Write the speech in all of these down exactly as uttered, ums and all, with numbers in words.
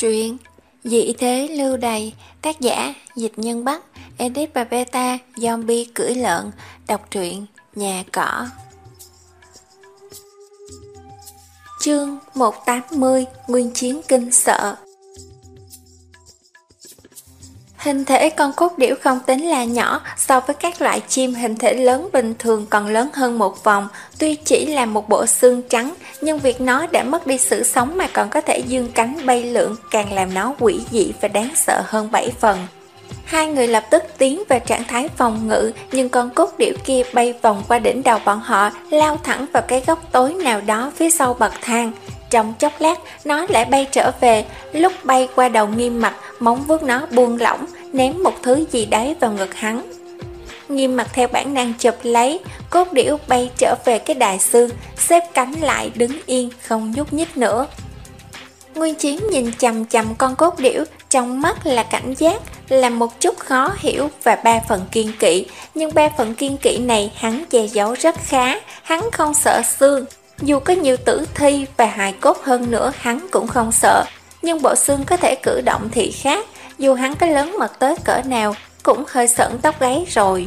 Truyện Dị thế lưu đày, tác giả Dịch Nhân Bắc, edit và beta Zombie cưỡi lợn. Đọc truyện Nhà Cỏ. Chương một trăm tám mươi Nguyên chiến kinh sợ. Hình thể con cốt điểu không tính là nhỏ, so với các loại chim hình thể lớn bình thường còn lớn hơn một vòng. Tuy chỉ là một bộ xương trắng, nhưng việc nó đã mất đi sự sống mà còn có thể dương cánh bay lượn càng làm nó quỷ dị và đáng sợ hơn bảy phần. Hai người lập tức tiến vào trạng thái phòng ngự, nhưng con cốt điểu kia bay vòng qua đỉnh đầu bọn họ, lao thẳng vào cái góc tối nào đó phía sau bậc thang. Trong chốc lát, nó lại bay trở về. Lúc bay qua đầu Nghiêm Mặt, móng vuốt nó buông lỏng, ném một thứ gì đấy vào ngực hắn. Nghiêm Mặt theo bản năng chụp lấy, cốt điểu bay trở về cái đài sư, xếp cánh lại đứng yên không nhúc nhích nữa. Nguyên Chiến nhìn chằm chằm con cốt điểu, trong mắt là cảnh giác, là một chút khó hiểu và ba phần kiên kỵ. Nhưng ba phần kiên kỵ này hắn che giấu rất khá, hắn không sợ xương. Dù có nhiều tử thi và hài cốt hơn nữa hắn cũng không sợ. Nhưng bộ xương có thể cử động thì khác, dù hắn có lớn mật tới cỡ nào cũng hơi sởn tóc gáy rồi.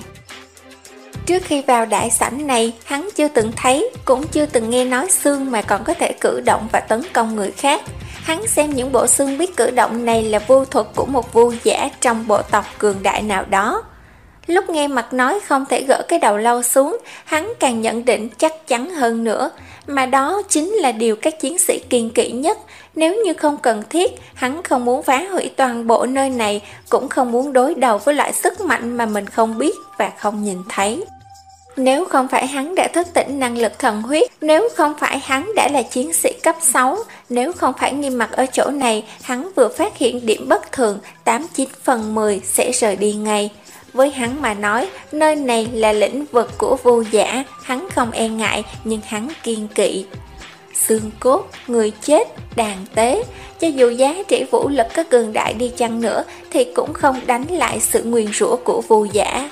Trước khi vào đại sảnh này, hắn chưa từng thấy, cũng chưa từng nghe nói xương mà còn có thể cử động và tấn công người khác. Hắn xem những bộ xương biết cử động này là vu thuật của một vu giả trong bộ tộc cường đại nào đó. Lúc nghe Mặt nói không thể gỡ cái đầu lâu xuống, hắn càng nhận định chắc chắn hơn nữa. Mà đó chính là điều các chiến sĩ kiêng kỵ nhất. Nếu như không cần thiết, hắn không muốn phá hủy toàn bộ nơi này, cũng không muốn đối đầu với loại sức mạnh mà mình không biết và không nhìn thấy. Nếu không phải hắn đã thức tỉnh năng lực thần huyết, nếu không phải hắn đã là chiến sĩ cấp sáu, nếu không phải Nghiêm Mặt ở chỗ này, hắn vừa phát hiện điểm bất thường, tám chín phần mười sẽ rời đi ngay. Với hắn mà nói, nơi này là lĩnh vực của vu giả, hắn không e ngại, nhưng hắn kiêng kỵ. Xương cốt, người chết, đàn tế, cho dù giá trị vũ lực có cường đại đi chăng nữa, thì cũng không đánh lại sự nguyền rủa của vu giả.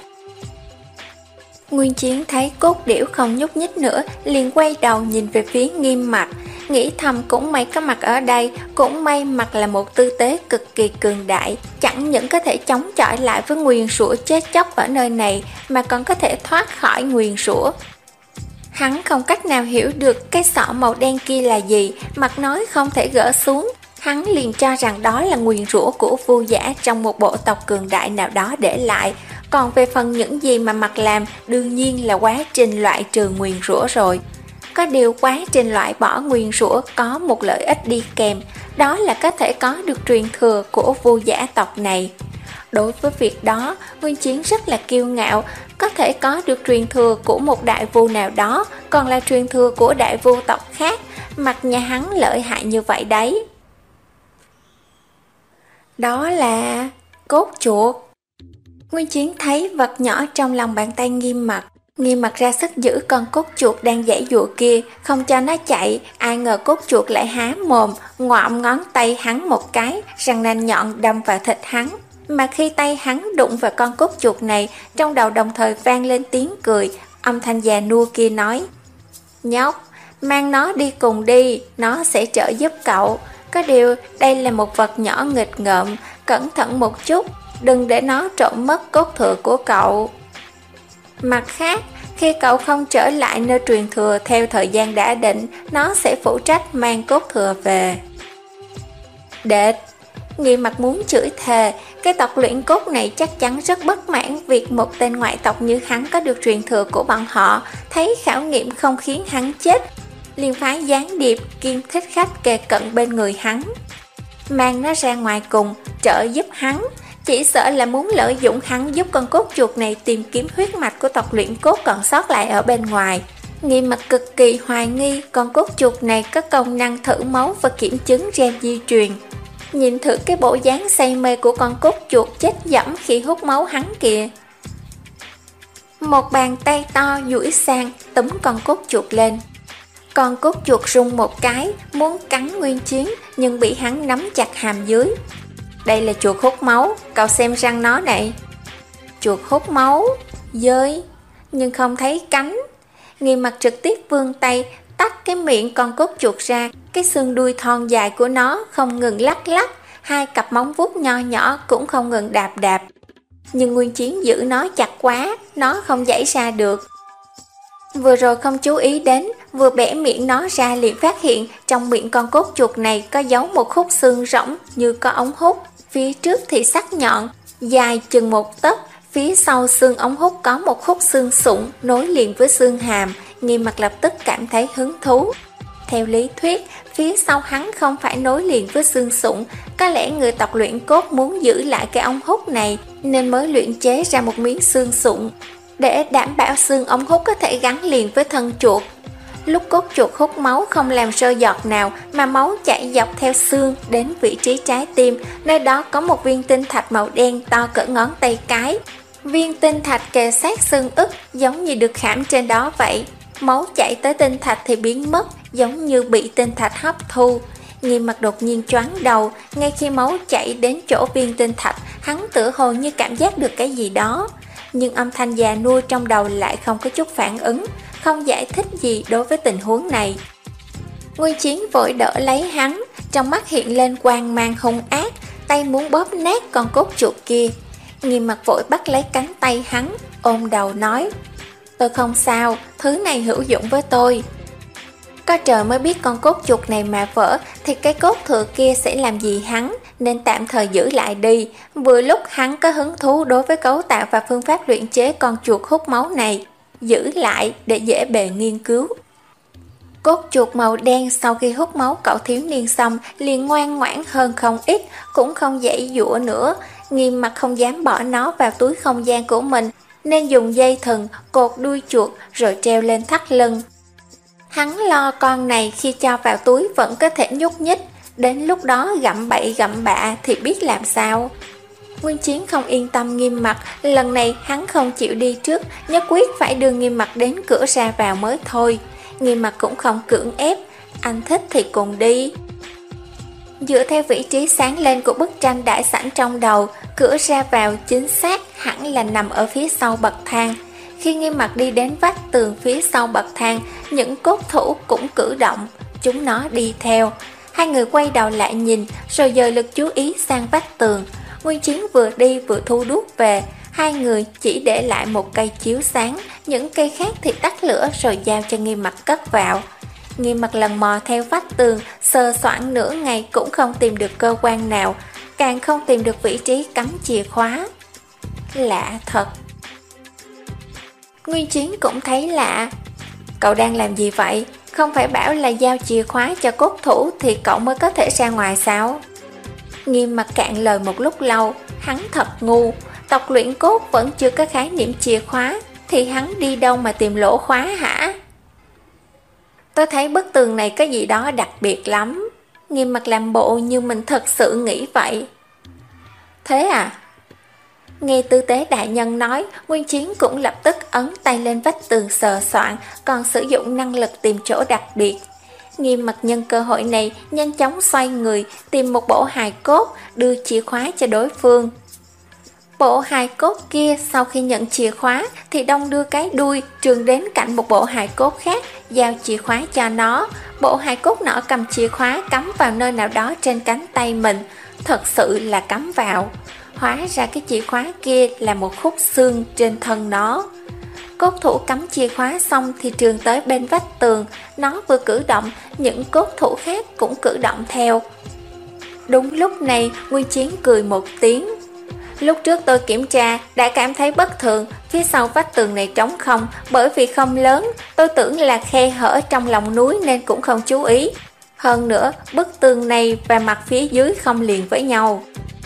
Nguyên Chiến thấy cốt điểu không nhúc nhích nữa, liền quay đầu nhìn về phía Nghiêm Mặt. Nghĩ thầm cũng may có Mặt ở đây, cũng may Mặt là một tư tế cực kỳ cường đại, chẳng những có thể chống chọi lại với nguyền rủa chết chóc ở nơi này, mà còn có thể thoát khỏi nguyền rủa. Hắn không cách nào hiểu được cái sọ màu đen kia là gì, Mặt nói không thể gỡ xuống. Hắn liền cho rằng đó là nguyền rủa của vu giả trong một bộ tộc cường đại nào đó để lại. Còn về phần những gì mà Mặt làm, đương nhiên là quá trình loại trừ nguyền rủa rồi. Có điều quá trình loại bỏ nguyền rủa có một lợi ích đi kèm, đó là có thể có được truyền thừa của vu giả tộc này. Đối với việc đó, Nguyên Chiến rất là kiêu ngạo, có thể có được truyền thừa của một đại vu nào đó, còn là truyền thừa của đại vu tộc khác, Mặt nhà hắn lợi hại như vậy đấy. Đó là cốt chuột. Nguyên Chiến thấy vật nhỏ trong lòng bàn tay Nghiêm Mặt. Nghiêm Mặt ra sức giữ con cốt chuột đang giãy giụa kia, không cho nó chạy. Ai ngờ cốt chuột lại há mồm, ngoạm ngón tay hắn một cái, răng nanh nhọn đâm vào thịt hắn. Mà khi tay hắn đụng vào con cốt chuột này, trong đầu đồng thời vang lên tiếng cười. Âm thanh già nua kia nói: "Nhóc, mang nó đi cùng đi, nó sẽ trợ giúp cậu. Có điều đây là một vật nhỏ nghịch ngợm, cẩn thận một chút, đừng để nó trộm mất cốt thừa của cậu. Mặt khác, khi cậu không trở lại nơi truyền thừa theo thời gian đã định, nó sẽ phụ trách mang cốt thừa về." Đệt! Nghiêm Mặt muốn chửi thề, cái tộc luyện cốt này chắc chắn rất bất mãn việc một tên ngoại tộc như hắn có được truyền thừa của bọn họ, thấy khảo nghiệm không khiến hắn chết, liền phái gián điệp kiêm thích khách kề cận bên người hắn. Mang nó ra ngoài cùng, trợ giúp hắn, chỉ sợ là muốn lợi dụng hắn giúp con cốt chuột này tìm kiếm huyết mạch của tộc luyện cốt còn sót lại ở bên ngoài. Nghiêm Mặt cực kỳ hoài nghi con cốt chuột này có công năng thử máu và kiểm chứng gen di truyền. Nhìn thử cái bộ dáng say mê của con cốt chuột chết dẫm khi hút máu hắn kìa. Một bàn tay to duỗi sang túm con cốt chuột lên. Con cốt chuột rung một cái, muốn cắn Nguyên Chiến, nhưng bị hắn nắm chặt hàm dưới. Đây là chuột hút máu, cậu xem răng nó này. Chuột hút máu, dơi, nhưng không thấy cánh. Nghiêm Mặt trực tiếp vươn tay, tách cái miệng con cốt chuột ra, cái xương đuôi thon dài của nó không ngừng lắc lắc, hai cặp móng vuốt nho nhỏ cũng không ngừng đạp đạp. Nhưng Nguyên Chiến giữ nó chặt quá, nó không giãy ra được. Vừa rồi không chú ý đến, vừa bẻ miệng nó ra liền phát hiện trong miệng con cốt chuột này có giấu một khúc xương rỗng như có ống hút. Phía trước thì sắc nhọn, dài chừng một tấc, phía sau xương ống hút có một khúc xương sụn nối liền với xương hàm. Nghiêm Mặc lập tức cảm thấy hứng thú. Theo lý thuyết, phía sau hắn không phải nối liền với xương sụn, có lẽ người tộc luyện cốt muốn giữ lại cái ống hút này nên mới luyện chế ra một miếng xương sụn, để đảm bảo xương ống hút có thể gắn liền với thân chuột. Lúc cốt chuột hút máu không làm rơi giọt nào mà máu chảy dọc theo xương đến vị trí trái tim, nơi đó có một viên tinh thạch màu đen to cỡ ngón tay cái. Viên tinh thạch kề sát xương ức giống như được khảm trên đó vậy. Máu chảy tới tinh thạch thì biến mất, giống như bị tinh thạch hấp thu. Nghiêm Mặc đột nhiên choáng đầu, ngay khi máu chảy đến chỗ viên tinh thạch, hắn tựa hồ như cảm giác được cái gì đó. Nhưng âm thanh già nua trong đầu lại không có chút phản ứng, không giải thích gì đối với tình huống này. Nguyên Chiến vội đỡ lấy hắn, trong mắt hiện lên quang mang hung ác, tay muốn bóp nát con cốt chuột kia. Nghiêm Mặc vội bắt lấy cánh tay hắn, ôm đầu nói: "Tôi không sao, thứ này hữu dụng với tôi." Có trời mới biết con cốt chuột này mà vỡ thì cái cốt thừa kia sẽ làm gì hắn, nên tạm thời giữ lại đi. Vừa lúc hắn có hứng thú đối với cấu tạo và phương pháp luyện chế con chuột hút máu này, giữ lại để dễ bề nghiên cứu. Cốt chuột màu đen sau khi hút máu cậu thiếu niên xong liền ngoan ngoãn hơn không ít, cũng không giãy giụa nữa. Nghiêm Mặc không dám bỏ nó vào túi không gian của mình, nên dùng dây thừng cột đuôi chuột rồi treo lên thắt lưng. Hắn lo con này khi cho vào túi vẫn có thể nhúc nhích, đến lúc đó gặm bậy gặm bạ thì biết làm sao. Nguyên Chiến không yên tâm Nghiêm Mặc, lần này hắn không chịu đi trước, nhất quyết phải đưa Nghiêm Mặc đến cửa ra vào mới thôi. Nghiêm Mặc cũng không cưỡng ép, anh thích thì cùng đi. Dựa theo vị trí sáng lên của bức tranh đại sảnh trong đầu, cửa ra vào chính xác hẳn là nằm ở phía sau bậc thang. Khi Nghiêm Mặc đi đến vách tường phía sau bậc thang, những cốt thủ cũng cử động, chúng nó đi theo. Hai người quay đầu lại nhìn, rồi dời lực chú ý sang vách tường. Nguyên Chiến vừa đi vừa thu đuốc về, hai người chỉ để lại một cây chiếu sáng, những cây khác thì tắt lửa rồi giao cho Nghiêm Mặc cất vào. Nghiêm Mặc lần mò theo vách tường, sờ soạn nửa ngày cũng không tìm được cơ quan nào, càng không tìm được vị trí cắm chìa khóa. Lạ thật. Nguyên Chiến cũng thấy lạ. Cậu đang làm gì vậy? Không phải bảo là giao chìa khóa cho cốt thủ thì cậu mới có thể ra ngoài sao? Nghiêm Mặc cạn lời một lúc lâu, hắn thật ngu. Tộc luyện cốt vẫn chưa có khái niệm chìa khóa, thì hắn đi đâu mà tìm lỗ khóa hả? Tôi thấy bức tường này có gì đó đặc biệt lắm. Nghiêm Mặc làm bộ như mình thật sự nghĩ vậy. Thế à? Nghe tư tế đại nhân nói, Nguyên Chiến cũng lập tức ấn tay lên vách tường sờ soạn, còn sử dụng năng lực tìm chỗ đặc biệt. Nghiêm Mặc nhân cơ hội này nhanh chóng xoay người, tìm một bộ hài cốt, đưa chìa khóa cho đối phương. Bộ hài cốt kia sau khi nhận chìa khóa thì đong đưa cái đuôi trường đến cạnh một bộ hài cốt khác, giao chìa khóa cho nó. Bộ hài cốt nọ cầm chìa khóa cắm vào nơi nào đó trên cánh tay mình, thật sự là cắm vào. Hóa ra cái chìa khóa kia là một khúc xương trên thân nó. Cốt thủ cắm chìa khóa xong thì trường tới bên vách tường, nó vừa cử động, những cốt thủ khác cũng cử động theo. Đúng lúc này, Nguyên Chiến cười một tiếng. Lúc trước tôi kiểm tra đã cảm thấy bất thường, phía sau vách tường này trống không, bởi vì không lớn, tôi tưởng là khe hở trong lòng núi nên cũng không chú ý. Hơn nữa, bức tường này và mặt phía dưới không liền với nhau.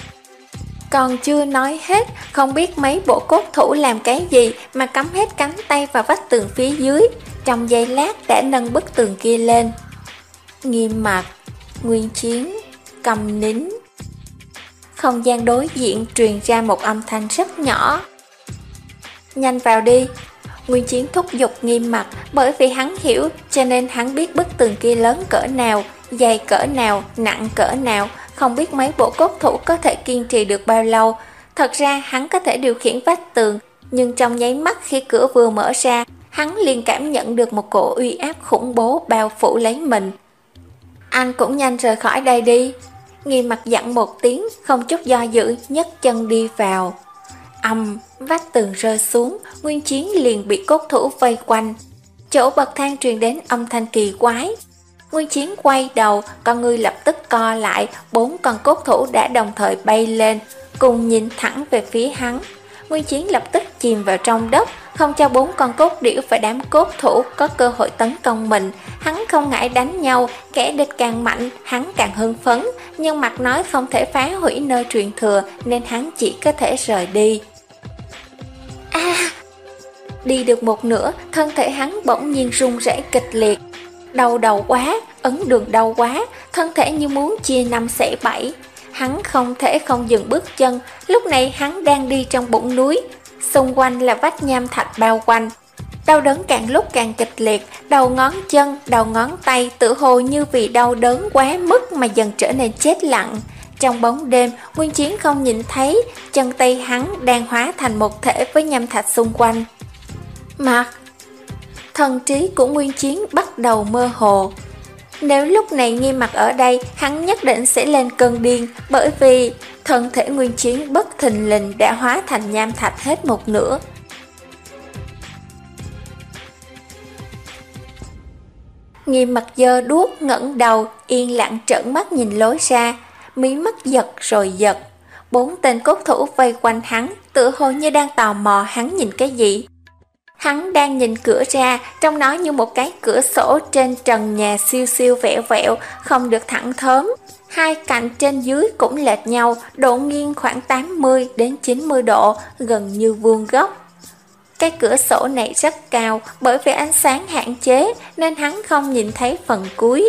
Còn chưa nói hết, không biết mấy bộ cốt thủ làm cái gì mà cắm hết cánh tay vào vách tường phía dưới, trong giây lát đã nâng bức tường kia lên. Nghiêm Mặc, Nguyên Chiến, cầm nín. Không gian đối diện truyền ra một âm thanh rất nhỏ. Nhanh vào đi. Nguyên Chiến thúc giục Nghiêm Mặc, bởi vì hắn hiểu cho nên hắn biết bức tường kia lớn cỡ nào, dày cỡ nào, nặng cỡ nào, không biết mấy bộ cốt thủ có thể kiên trì được bao lâu. Thật ra hắn có thể điều khiển vách tường, nhưng trong nháy mắt khi cửa vừa mở ra, hắn liền cảm nhận được một cổ uy áp khủng bố bao phủ lấy mình. Anh cũng nhanh rời khỏi đây đi. Nghiêm mặt dặn một tiếng, không chút do dự, nhấc chân đi vào. Ầm, vách tường rơi xuống, Nguyên Chiến liền bị cốt thủ vây quanh. Chỗ bậc thang truyền đến âm thanh kỳ quái. Nguyên Chiến quay đầu, con ngươi lập tức co lại, bốn con cốt thủ đã đồng thời bay lên, cùng nhìn thẳng về phía hắn. Nguyên Chiến lập tức chìm vào trong đất, không cho bốn con cốt điểu và đám cốt thủ có cơ hội tấn công mình. Hắn không ngại đánh nhau, kẻ địch càng mạnh, hắn càng hưng phấn, nhưng mặt nói không thể phá hủy nơi truyền thừa nên hắn chỉ có thể rời đi. A! À, đi được một nửa, thân thể hắn bỗng nhiên run rẩy kịch liệt. Đau đầu quá, ấn đường đau quá, thân thể như muốn chia năm xẻ bảy. Hắn không thể không dừng bước chân, lúc này hắn đang đi trong bụng núi, xung quanh là vách nham thạch bao quanh. Đau đớn càng lúc càng kịch liệt, đầu ngón chân, đầu ngón tay tự hồ như vì đau đớn quá mức mà dần trở nên chết lặng. Trong bóng đêm, Nguyên Chiến không nhìn thấy chân tay hắn đang hóa thành một thể với nham thạch xung quanh. Mặt thần trí của Nguyên Chiến bắt đầu mơ hồ. Nếu lúc này Nghiêm Mặc ở đây, hắn nhất định sẽ lên cơn điên, bởi vì thân thể Nguyên Chiến bất thình lình đã hóa thành nham thạch hết một nửa. Nghiêm Mặc giơ đuốc ngẩng đầu, yên lặng trợn mắt nhìn lối ra, mí mắt giật rồi giật. Bốn tên cốt thủ vây quanh hắn, tựa hồ như đang tò mò hắn nhìn cái gì. Hắn đang nhìn cửa ra, trong nó như một cái cửa sổ trên trần nhà siêu siêu vẹo vẹo, không được thẳng thớm. Hai cạnh trên dưới cũng lệch nhau, độ nghiêng khoảng tám mươi đến chín mươi độ, gần như vuông góc. Cái cửa sổ này rất cao, bởi vì ánh sáng hạn chế nên hắn không nhìn thấy phần cuối.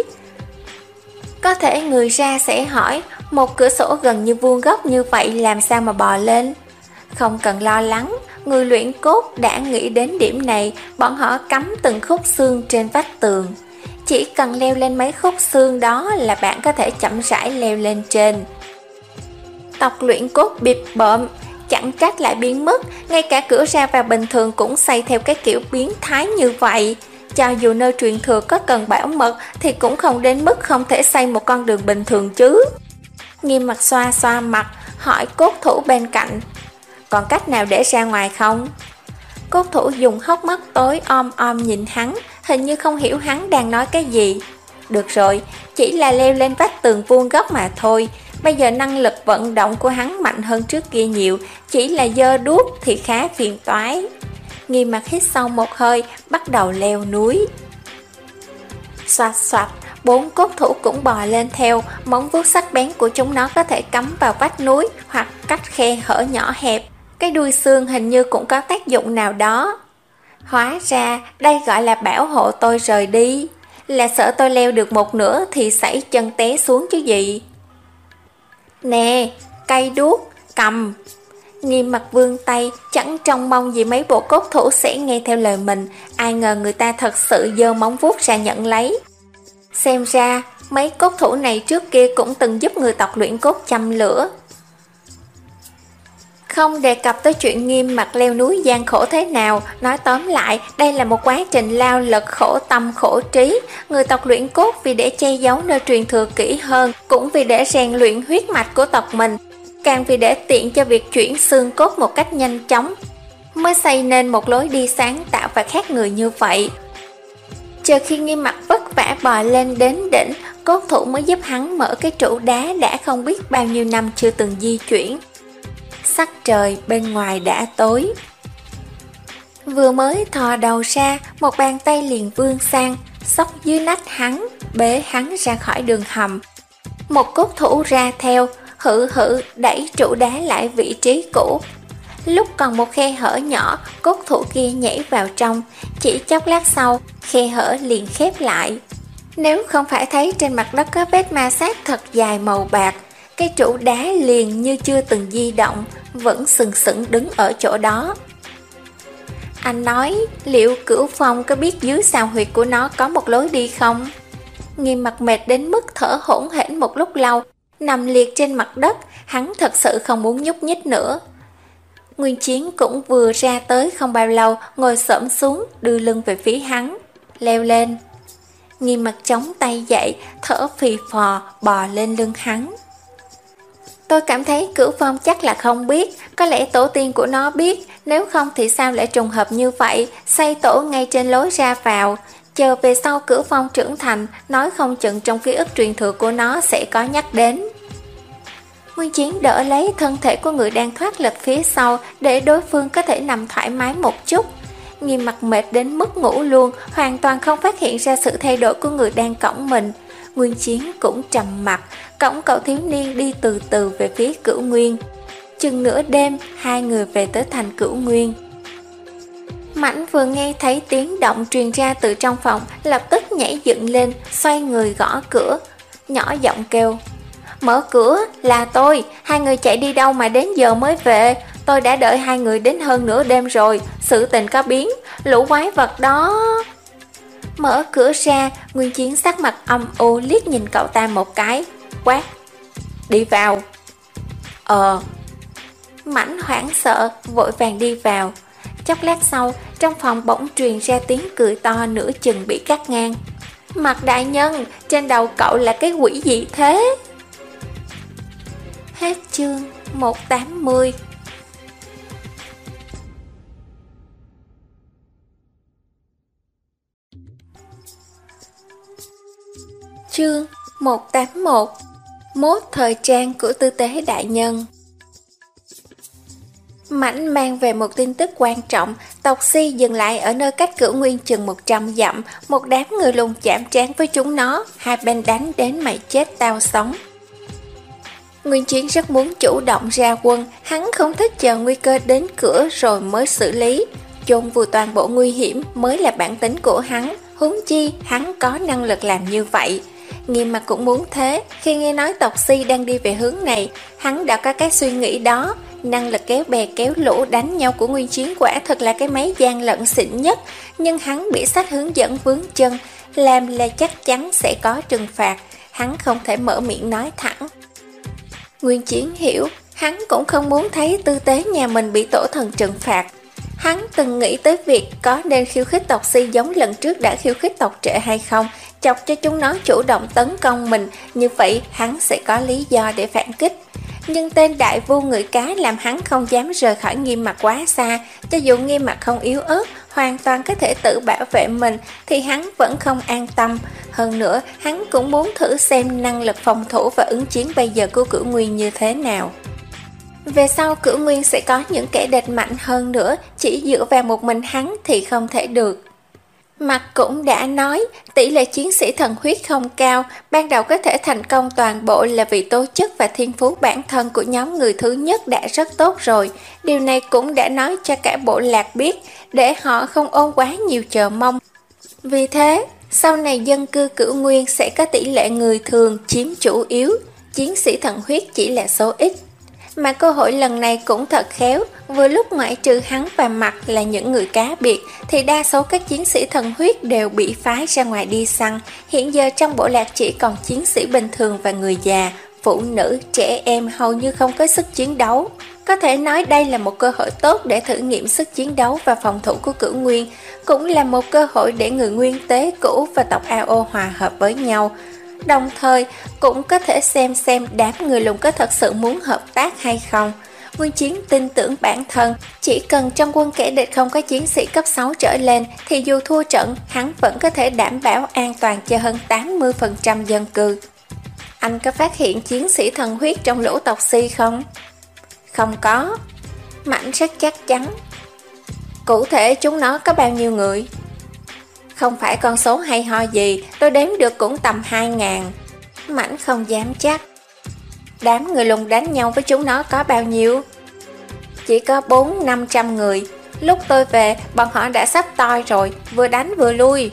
Có thể người ra sẽ hỏi, một cửa sổ gần như vuông góc như vậy làm sao mà bò lên? Không cần lo lắng, người luyện cốt đã nghĩ đến điểm này, bọn họ cắm từng khúc xương trên vách tường. Chỉ cần leo lên mấy khúc xương đó là bạn có thể chậm rãi leo lên trên. Tộc luyện cốt bịp bợm, chẳng trách lại biến mất, ngay cả cửa ra vào bình thường cũng xây theo cái kiểu biến thái như vậy. Cho dù nơi truyền thừa có cần bảo mật thì cũng không đến mức không thể xây một con đường bình thường chứ. Nghiêm Mặc xoa xoa mặt, hỏi cốt thủ bên cạnh, còn cách nào để ra ngoài không? Cốt thủ dùng hốc mắt tối om om nhìn hắn, hình như không hiểu hắn đang nói cái gì. Được rồi, chỉ là leo lên vách tường vuông góc mà thôi. Bây giờ năng lực vận động của hắn mạnh hơn trước kia nhiều, chỉ là giơ đuốc thì khá phiền toái. Nghiêm Mặc hít sâu một hơi, bắt đầu leo núi. Xoạt xoạt, bốn cốt thủ cũng bò lên theo, móng vuốt sắc bén của chúng nó có thể cắm vào vách núi hoặc cách khe hở nhỏ hẹp. Cái đuôi xương hình như cũng có tác dụng nào đó. Hóa ra đây gọi là bảo hộ tôi rời đi, là sợ tôi leo được một nửa thì sảy chân té xuống chứ gì. Nè, cây đuốc, cầm. Nghiêm Mặc vươn tay, chẳng trông mong gì mấy bộ cốt thủ sẽ nghe theo lời mình, ai ngờ người ta thật sự giơ móng vuốt ra nhận lấy. Xem ra, mấy cốt thủ này trước kia cũng từng giúp người tộc luyện cốt châm lửa. Không đề cập tới chuyện Nghiêm Mặc leo núi gian khổ thế nào, nói tóm lại, đây là một quá trình lao lực khổ tâm khổ trí. Người tộc luyện cốt vì để che giấu nơi truyền thừa kỹ hơn, cũng vì để rèn luyện huyết mạch của tộc mình, càng vì để tiện cho việc chuyển xương cốt một cách nhanh chóng, mới xây nên một lối đi sáng tạo và khác người như vậy. Chờ khi Nghiêm Mặc vất vả bò lên đến đỉnh, cốt thủ mới giúp hắn mở cái trụ đá đã không biết bao nhiêu năm chưa từng di chuyển. Sắc trời bên ngoài đã tối. Vừa mới thò đầu ra, một bàn tay liền vươn sang, xốc dưới nách hắn, bế hắn ra khỏi đường hầm. Một cốt thủ ra theo, hự hự đẩy trụ đá lại vị trí cũ. Lúc còn một khe hở nhỏ, cốt thủ kia nhảy vào trong, chỉ chốc lát sau, khe hở liền khép lại. Nếu không phải thấy trên mặt đất có vết ma sát thật dài màu bạc, cái trụ đá liền như chưa từng di động, vẫn sừng sững đứng ở chỗ đó. Anh nói, liệu Cửu Phong có biết dưới sào huyệt của nó có một lối đi không? Nghiêm Mặc mệt đến mức thở hổn hển một lúc lâu, nằm liệt trên mặt đất, hắn thật sự không muốn nhúc nhích nữa. Nguyên Chiến cũng vừa ra tới không bao lâu, ngồi xổm xuống, đưa lưng về phía hắn, leo lên. Nghiêm Mặc chống tay dậy, thở phì phò, bò lên lưng hắn. Tôi cảm thấy Cửu Phong chắc là không biết, có lẽ tổ tiên của nó biết, nếu không thì sao lại trùng hợp như vậy, xây tổ ngay trên lối ra vào. Chờ về sau Cửu Phong trưởng thành, nói không chừng trong ký ức truyền thừa của nó sẽ có nhắc đến. Nguyên Chiến đỡ lấy thân thể của người đang thoát lực phía sau để đối phương có thể nằm thoải mái một chút. Nghiêm Mặt mệt đến mức ngủ luôn, hoàn toàn không phát hiện ra sự thay đổi của người đang cõng mình. Nguyên Chiến cũng trầm mặc, cõng cậu thiếu niên đi từ từ về phía Cửu Nguyên. Chừng nửa đêm, hai người về tới thành Cửu Nguyên. Mãnh vừa nghe thấy tiếng động truyền ra từ trong phòng, lập tức nhảy dựng lên, xoay người gõ cửa, nhỏ giọng kêu: "Mở cửa, là tôi, hai người chạy đi đâu mà đến giờ mới về? Tôi đã đợi hai người đến hơn nửa đêm rồi, sự tình có biến, lũ quái vật đó." Mở cửa ra, Nguyên Chiến sắc mặt âm u liếc nhìn cậu ta một cái, quát: "Đi vào." Ờ. Mãnh hoảng sợ, vội vàng đi vào. Chốc lát sau, trong phòng bỗng truyền ra tiếng cười to nửa chừng bị cắt ngang. "Mặt đại nhân, trên đầu cậu là cái quỷ gì thế?" Hết chương một trăm tám mươi. Chương một trăm tám mươi mốt. Mốt thời trang của tư tế đại nhân. Mãnh mang về một tin tức quan trọng. Tộc Si dừng lại ở nơi cách Cửu Nguyên chừng một trăm dặm. Một đám người lùn chạm trán với chúng nó, hai bên đánh đến mày chết tao sống. Nguyên Chiến rất muốn chủ động ra quân, hắn không thích chờ nguy cơ đến cửa rồi mới xử lý. Chôn vùi toàn bộ nguy hiểm mới là bản tính của hắn, huống chi hắn có năng lực làm như vậy. Nghiêm Mặt cũng muốn thế, khi nghe nói tộc Si đang đi về hướng này, hắn đã có cái suy nghĩ đó. Năng lực kéo bè kéo lũ đánh nhau của Nguyên Chiến quả thật là cái máy gian lận xịn nhất, nhưng hắn bị sách hướng dẫn vướng chân, làm là chắc chắn sẽ có trừng phạt, hắn không thể mở miệng nói thẳng. Nguyên Chiến hiểu, hắn cũng không muốn thấy tư tế nhà mình bị tổ thần trừng phạt. Hắn từng nghĩ tới việc có nên khiêu khích tộc Si giống lần trước đã khiêu khích tộc Trệ hay không, chọc cho chúng nó chủ động tấn công mình, như vậy hắn sẽ có lý do để phản kích. Nhưng tên đại vu người cá làm hắn không dám rời khỏi Nghiêm Mặt quá xa, cho dù Nghiêm Mặt không yếu ớt, hoàn toàn có thể tự bảo vệ mình, thì hắn vẫn không an tâm. Hơn nữa, hắn cũng muốn thử xem năng lực phòng thủ và ứng chiến bây giờ của Cửu Nguyên như thế nào. Về sau Cửu Nguyên sẽ có những kẻ địch mạnh hơn nữa, chỉ dựa vào một mình hắn thì không thể được. Mặt cũng đã nói, tỷ lệ chiến sĩ thần huyết không cao, ban đầu có thể thành công toàn bộ là vì tố chất và thiên phú bản thân của nhóm người thứ nhất đã rất tốt rồi. Điều này cũng đã nói cho cả bộ lạc biết, để họ không ôm quá nhiều chờ mong. Vì thế, sau này dân cư Cửu Nguyên sẽ có tỷ lệ người thường chiếm chủ yếu, chiến sĩ thần huyết chỉ là số ít. Mà cơ hội lần này cũng thật khéo, vừa lúc ngoại trừ hắn và Mặt là những người cá biệt, thì đa số các chiến sĩ thần huyết đều bị phái ra ngoài đi săn. Hiện giờ trong bộ lạc chỉ còn chiến sĩ bình thường và người già, phụ nữ, trẻ em hầu như không có sức chiến đấu. Có thể nói đây là một cơ hội tốt để thử nghiệm sức chiến đấu và phòng thủ của Cửu Nguyên, cũng là một cơ hội để người nguyên tế cũ và tộc a o hòa hợp với nhau. Đồng thời cũng có thể xem xem đám người lùn có thật sự muốn hợp tác hay không. Nguyên Chiến tin tưởng bản thân, chỉ cần trong quân kẻ địch không có chiến sĩ cấp sáu trở lên thì dù thua trận, hắn vẫn có thể đảm bảo an toàn cho hơn tám mươi phần trăm dân cư. Anh có phát hiện chiến sĩ thần huyết trong lũ tộc Si không? Không có. Mãnh rất chắc chắn. Cụ thể chúng nó có bao nhiêu người? Không phải con số hay ho gì, tôi đếm được cũng tầm hai ngàn. Mãnh không dám chắc. Đám người lùn đánh nhau với chúng nó có bao nhiêu? Chỉ có bốn năm trăm người. Lúc tôi về, bọn họ đã sắp toi rồi, vừa đánh vừa lui.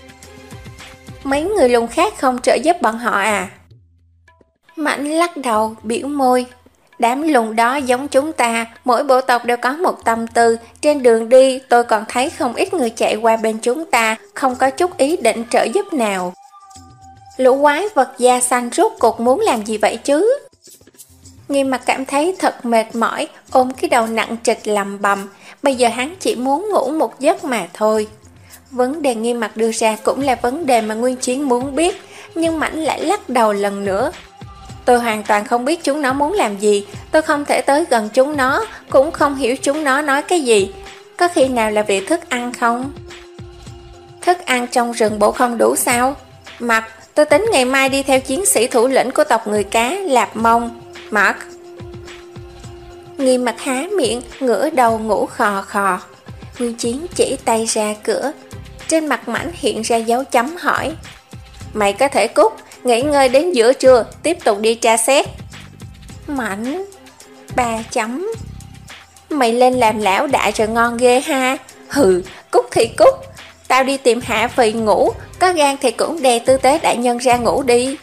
Mấy người lùn khác không trợ giúp bọn họ à? Mãnh lắc đầu, biểu môi. Đám lùn đó giống chúng ta, mỗi bộ tộc đều có một tâm tư. Trên đường đi tôi còn thấy không ít người chạy qua bên chúng ta, không có chút ý định trợ giúp nào. Lũ quái vật da xanh rốt cuộc muốn làm gì vậy chứ? Nghiêm Mặt cảm thấy thật mệt mỏi, ôm cái đầu nặng trịch lầm bầm. Bây giờ hắn chỉ muốn ngủ một giấc mà thôi. Vấn đề Nghiêm Mặt đưa ra cũng là vấn đề mà Nguyên Chiến muốn biết, nhưng Mãnh lại lắc đầu lần nữa. Tôi hoàn toàn không biết chúng nó muốn làm gì, tôi không thể tới gần chúng nó, cũng không hiểu chúng nó nói cái gì. Có khi nào là vì thức ăn không? Thức ăn trong rừng bộ không đủ sao? Mặt, tôi tính ngày mai đi theo chiến sĩ thủ lĩnh của tộc người cá, Lạp Mông. Mặt. Nghiêm Mặt há miệng, ngửa đầu ngủ khò khò. Nguyên Chiến chỉ tay ra cửa. Trên mặt Mãnh hiện ra dấu chấm hỏi. Mày có thể cút, nghỉ ngơi đến giữa trưa, tiếp tục đi tra xét. Mãnh. Ba chấm. Mày lên làm lão đại rồi ngon ghê ha. Hừ, cút thì cút. Tao đi tìm Hạ Phì ngủ, có gan thì cũng đè tư tế đại nhân ra ngủ đi.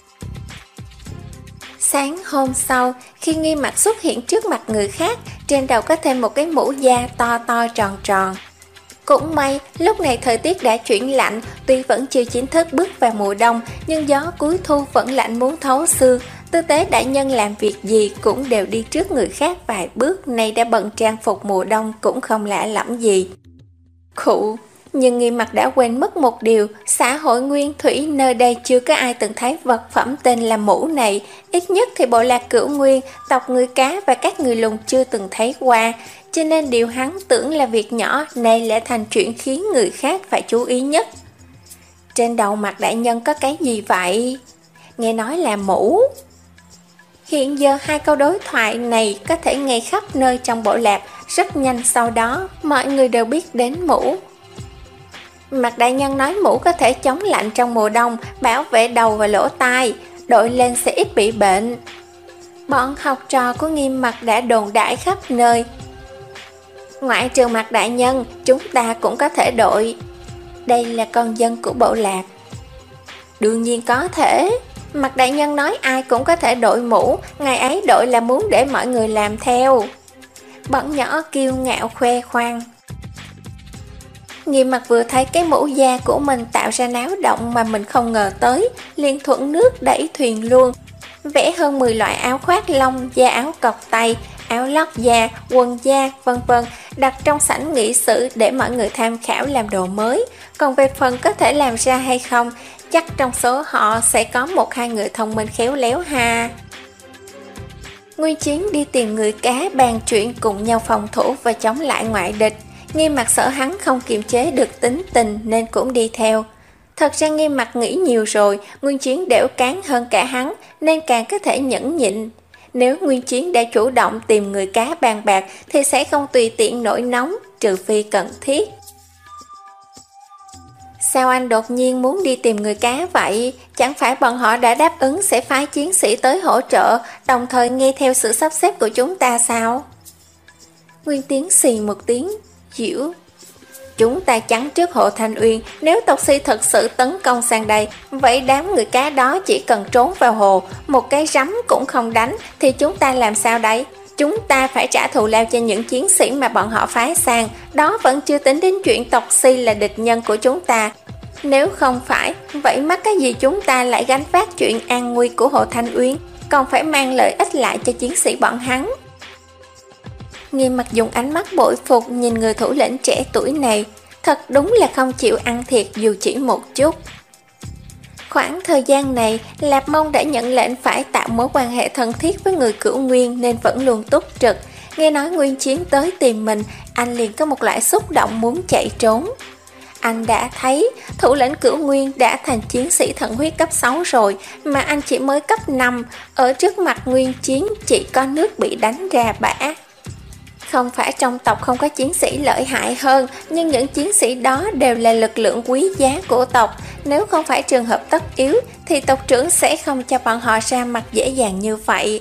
Sáng hôm sau, khi Nghiêm Mặt xuất hiện trước mặt người khác, trên đầu có thêm một cái mũ da to to tròn tròn. Cũng may, lúc này thời tiết đã chuyển lạnh, tuy vẫn chưa chính thức bước vào mùa đông, nhưng gió cuối thu vẫn lạnh muốn thấu xương. Tư tế đại nhân làm việc gì cũng đều đi trước người khác vài bước, nay đã bận trang phục mùa đông cũng không lạ lẫm gì. Khụ, nhưng Nghiêm Mặt đã quên mất một điều, xã hội nguyên thủy nơi đây chưa có ai từng thấy vật phẩm tên là mũ này, ít nhất thì bộ lạc Cửu Nguyên, tộc người cá và các người lùn chưa từng thấy qua, cho nên điều hắn tưởng là việc nhỏ nay lại thành chuyện khiến người khác phải chú ý nhất. Trên đầu Mặt đại nhân có cái gì vậy? Nghe nói là mũ. Hiện giờ hai câu đối thoại này có thể nghe khắp nơi trong bộ lạc, rất nhanh sau đó mọi người đều biết đến mũ. Mặt đại nhân nói mũ có thể chống lạnh trong mùa đông, bảo vệ đầu và lỗ tai, đội lên sẽ ít bị bệnh. Bọn học trò của Nghiêm Mặt đã đồn đãi khắp nơi. Ngoại trừ Mặt đại nhân, chúng ta cũng có thể đội. Đây là con dân của bộ lạc. Đương nhiên có thể. Mặt đại nhân nói ai cũng có thể đội mũ, ngày ấy đội là muốn để mọi người làm theo. Bọn nhỏ kiêu ngạo khoe khoang. Nghiêm Mặt vừa thấy cái mũ da của mình tạo ra náo động mà mình không ngờ tới, liền thuận nước đẩy thuyền luôn. Vẽ hơn mười loại áo khoác lông, da áo cộc tay, áo lót da, quần da, vân vân, đặt trong sảnh nghị sự để mọi người tham khảo làm đồ mới. Còn về phần có thể làm ra hay không, chắc trong số họ sẽ có một hai người thông minh khéo léo ha. Nguyên Chiến đi tìm người cá bàn chuyện cùng nhau phòng thủ và chống lại ngoại địch. Nghiêm Mặt sợ hắn không kiềm chế được tính tình nên cũng đi theo. Thật ra Nghiêm Mặt nghĩ nhiều rồi, Nguyên Chiến đểu cán hơn cả hắn nên càng có thể nhẫn nhịn. Nếu Nguyên Chiến đã chủ động tìm người cá bàn bạc thì sẽ không tùy tiện nổi nóng, trừ phi cần thiết. Sao anh đột nhiên muốn đi tìm người cá vậy? Chẳng phải bọn họ đã đáp ứng sẽ phái chiến sĩ tới hỗ trợ, đồng thời nghe theo sự sắp xếp của chúng ta sao? Nguyên Tiến xì một tiếng, dĩu. Chúng ta chắn trước Hồ Thanh Uyên, nếu tộc Si thật sự tấn công sang đây, vậy đám người cá đó chỉ cần trốn vào hồ, một cái rắm cũng không đánh, thì chúng ta làm sao đấy? Chúng ta phải trả thù lao cho những chiến sĩ mà bọn họ phái sang, đó vẫn chưa tính đến chuyện tộc Si là địch nhân của chúng ta. Nếu không phải, vậy mắc cái gì chúng ta lại gánh vác chuyện an nguy của Hồ Thanh Uyên, còn phải mang lợi ích lại cho chiến sĩ bọn hắn. Nghiêm Mặt dùng ánh mắt bội phục nhìn người thủ lĩnh trẻ tuổi này, thật đúng là không chịu ăn thiệt dù chỉ một chút. Khoảng thời gian này, Lạp Mông đã nhận lệnh phải tạo mối quan hệ thân thiết với người Cửu Nguyên nên vẫn luôn túc trực. Nghe nói Nguyên Chiến tới tìm mình, anh liền có một loại xúc động muốn chạy trốn. Anh đã thấy thủ lĩnh Cửu Nguyên đã thành chiến sĩ thần huyết cấp sáu rồi, mà anh chỉ mới cấp năm, ở trước mặt Nguyên Chiến chỉ có nước bị đánh ra bã. Không phải trong tộc không có chiến sĩ lợi hại hơn, nhưng những chiến sĩ đó đều là lực lượng quý giá của tộc. Nếu không phải trường hợp tất yếu, thì tộc trưởng sẽ không cho bọn họ ra mặt dễ dàng như vậy.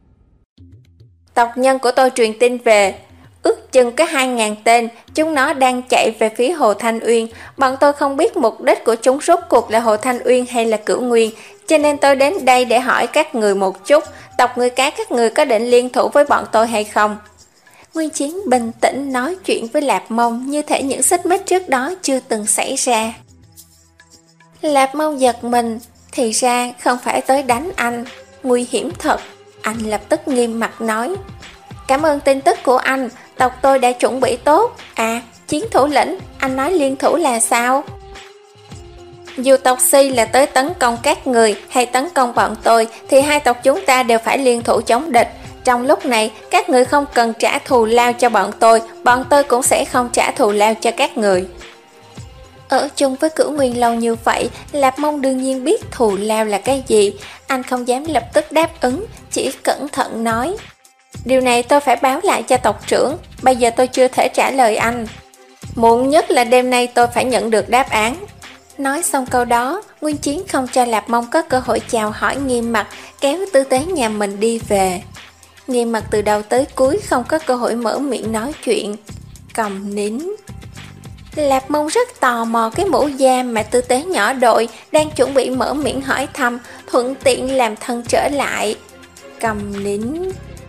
Tộc nhân của tôi truyền tin về, ước chừng có hai ngàn tên, chúng nó đang chạy về phía Hồ Thanh Uyên. Bọn tôi không biết mục đích của chúng rốt cuộc là Hồ Thanh Uyên hay là Cửu Nguyên, cho nên tôi đến đây để hỏi các người một chút, tộc người cá các người có định liên thủ với bọn tôi hay không? Nguyên Chiến bình tĩnh nói chuyện với Lạp Mông như thể những xích mích trước đó chưa từng xảy ra. Lạp Mông giật mình, thì ra không phải tới đánh anh, nguy hiểm thật. Anh lập tức nghiêm mặt nói, cảm ơn tin tức của anh, tộc tôi đã chuẩn bị tốt. À, chiến thủ lĩnh, anh nói liên thủ là sao? Dù tộc Si là tới tấn công các người hay tấn công bọn tôi thì hai tộc chúng ta đều phải liên thủ chống địch. Trong lúc này, các người không cần trả thù lao cho bọn tôi, bọn tôi cũng sẽ không trả thù lao cho các người. Ở chung với Cửu Nguyên lâu như vậy, Lạp Mông đương nhiên biết thù lao là cái gì. Anh không dám lập tức đáp ứng, chỉ cẩn thận nói: điều này tôi phải báo lại cho tộc trưởng, bây giờ tôi chưa thể trả lời anh. Muộn nhất là đêm nay tôi phải nhận được đáp án. Nói xong câu đó, Nguyên Chiến không cho Lạp Mông có cơ hội chào hỏi Nghiêm Mặc, kéo Tư Tế nhà mình đi về. Nghiêm Mặc từ đầu tới cuối không có cơ hội mở miệng nói chuyện, cầm nín. Lạp Mông rất tò mò cái mũ da mà Tư Tế nhỏ đội, đang chuẩn bị mở miệng hỏi thăm, thuận tiện làm thân trở lại, cầm nín.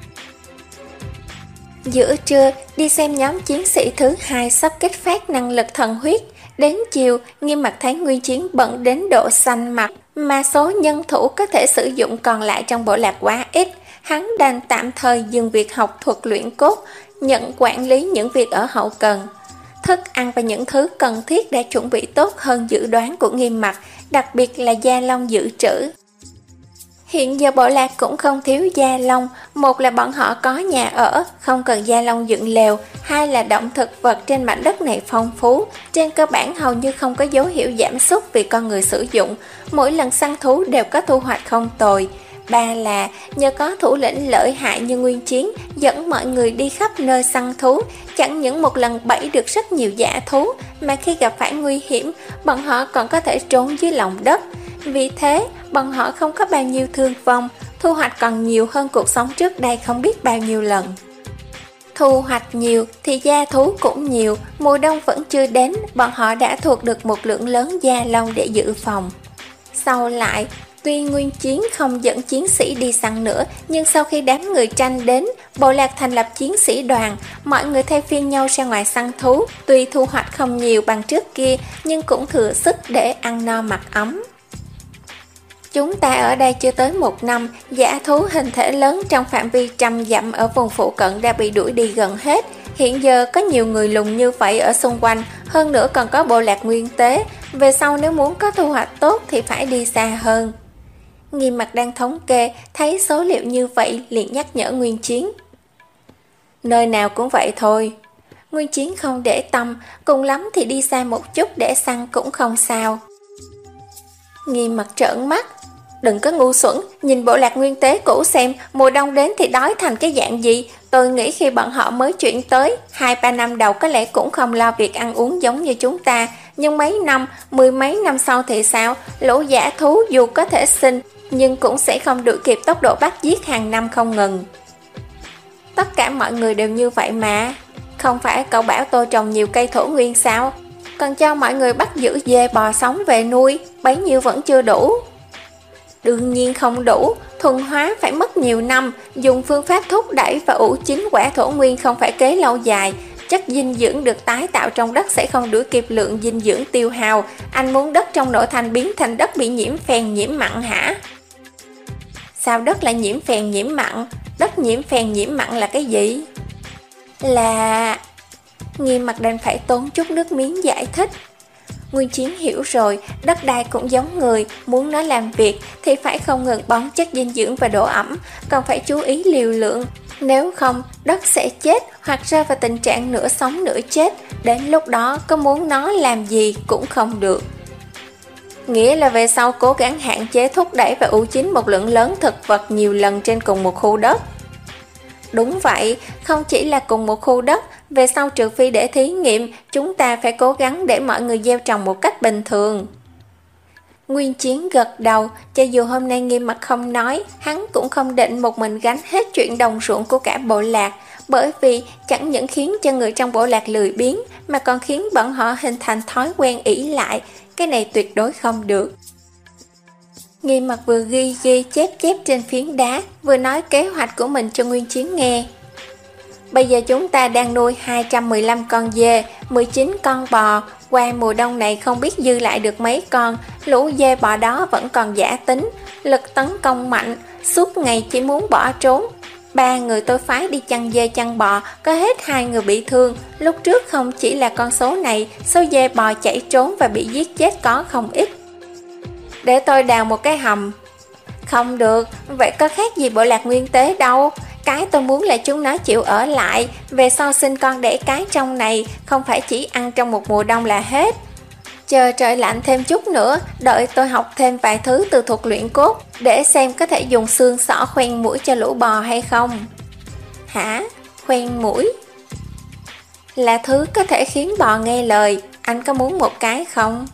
Giữa trưa, đi xem nhóm chiến sĩ thứ hai sắp kích phát năng lực thần huyết. Đến chiều, Nghiêm Mặc thấy Nguyên Chiến bận đến độ xanh mặt, mà số nhân thủ có thể sử dụng còn lại trong bộ lạc quá ít. Hắn đành tạm thời dừng việc học thuật luyện cốt, nhận quản lý những việc ở hậu cần. Thức ăn và những thứ cần thiết đã chuẩn bị tốt hơn dự đoán của Nghiêm Mặc, đặc biệt là da lông dự trữ. Hiện giờ bộ lạc cũng không thiếu da lông, một là bọn họ có nhà ở, không cần da lông dựng lều, hai là động thực vật trên mảnh đất này phong phú, trên cơ bản hầu như không có dấu hiệu giảm sút vì con người sử dụng, mỗi lần săn thú đều có thu hoạch không tồi. Ba là nhờ có thủ lĩnh lợi hại như Nguyên Chiến dẫn mọi người đi khắp nơi săn thú, chẳng những một lần bẫy được rất nhiều dã thú, mà khi gặp phải nguy hiểm, bọn họ còn có thể trốn dưới lòng đất. Vì thế, bọn họ không có bao nhiêu thương vong, thu hoạch còn nhiều hơn cuộc sống trước đây không biết bao nhiêu lần. Thu hoạch nhiều thì da thú cũng nhiều, mùa đông vẫn chưa đến, bọn họ đã thuộc được một lượng lớn da lông để dự phòng. Sau lại, tuy Nguyên Chiến không dẫn chiến sĩ đi săn nữa, nhưng sau khi đám người tranh đến, bộ lạc thành lập chiến sĩ đoàn, mọi người thay phiên nhau ra ngoài săn thú, tuy thu hoạch không nhiều bằng trước kia, nhưng cũng thừa sức để ăn no mặc ấm. Chúng ta ở đây chưa tới một năm, dã thú hình thể lớn trong phạm vi trăm dặm ở vùng phụ cận đã bị đuổi đi gần hết. Hiện giờ có nhiều người lùn như vậy ở xung quanh, hơn nữa còn có bộ lạc nguyên tế. Về sau nếu muốn có thu hoạch tốt thì phải đi xa hơn. Nghiêm Mặc đang thống kê, thấy số liệu như vậy liền nhắc nhở Nguyên Chiến. Nơi nào cũng vậy thôi. Nguyên Chiến không để tâm, cùng lắm thì đi xa một chút để săn cũng không sao. Nghiêm Mặc trợn mắt. Đừng có ngu xuẩn, nhìn bộ lạc nguyên tế cũ xem, mùa đông đến thì đói thành cái dạng gì. Tôi nghĩ khi bọn họ mới chuyển tới, hai ba năm đầu có lẽ cũng không lo việc ăn uống giống như chúng ta. Nhưng mấy năm, mười mấy năm sau thì sao? Lũ dã thú dù có thể sinh, nhưng cũng sẽ không đuổi kịp tốc độ bắt giết hàng năm không ngừng. Tất cả mọi người đều như vậy mà. Không phải cậu bảo tôi trồng nhiều cây thổ nguyên sao? Còn cho mọi người bắt giữ dê bò sống về nuôi, bấy nhiêu vẫn chưa đủ. Đương nhiên không đủ, thuần hóa phải mất nhiều năm, dùng phương pháp thúc đẩy và ủ chín quả thổ nguyên không phải kế lâu dài. Chất dinh dưỡng được tái tạo trong đất sẽ không đuổi kịp lượng dinh dưỡng tiêu hao. Anh muốn đất trong nội thành biến thành đất bị nhiễm phèn nhiễm mặn hả? Sao đất lại nhiễm phèn nhiễm mặn? Đất nhiễm phèn nhiễm mặn là cái gì? Là... Nghiêm Mặc đành phải tốn chút nước miếng giải thích. Nguyên Chiến hiểu rồi, đất đai cũng giống người, muốn nó làm việc thì phải không ngừng bón chất dinh dưỡng và độ ẩm, còn phải chú ý liều lượng. Nếu không, đất sẽ chết hoặc rơi vào tình trạng nửa sống nửa chết, đến lúc đó có muốn nó làm gì cũng không được. Nghĩa là về sau cố gắng hạn chế thúc đẩy và ủ chín một lượng lớn thực vật nhiều lần trên cùng một khu đất. Đúng vậy, không chỉ là cùng một khu đất, về sau trừ phi để thí nghiệm, chúng ta phải cố gắng để mọi người gieo trồng một cách bình thường. Nguyên Chiến gật đầu, cho dù hôm nay Nghiêm Mặc không nói, hắn cũng không định một mình gánh hết chuyện đồng ruộng của cả bộ lạc, bởi vì chẳng những khiến cho người trong bộ lạc lười biếng, mà còn khiến bọn họ hình thành thói quen ỷ lại, cái này tuyệt đối không được. Nghiêm Mặc vừa ghi ghi chép chép trên phiến đá, vừa nói kế hoạch của mình cho Nguyên Chiến nghe. Bây giờ chúng ta đang nuôi hai trăm mười lăm con dê, mười chín con bò, qua mùa đông này không biết dư lại được mấy con, lũ dê bò đó vẫn còn giả tính, lực tấn công mạnh, suốt ngày chỉ muốn bỏ trốn. Ba người tôi phái đi chăn dê chăn bò, có hết hai người bị thương, lúc trước không chỉ là con số này, số dê bò chạy trốn và bị giết chết có không ít. để tôi đào một cái hầm. Không được, vậy có khác gì bộ lạc nguyên tế đâu. Cái tôi muốn là chúng nó chịu ở lại, về sau sinh con đẻ cái trong này, không phải chỉ ăn trong một mùa đông là hết. Chờ trời lạnh thêm chút nữa, đợi tôi học thêm vài thứ từ thuật luyện cốt, để xem có thể dùng xương sỏ khoen mũi cho lũ bò hay không. Hả? Khoen mũi? Là thứ có thể khiến bò nghe lời, anh có muốn một cái không?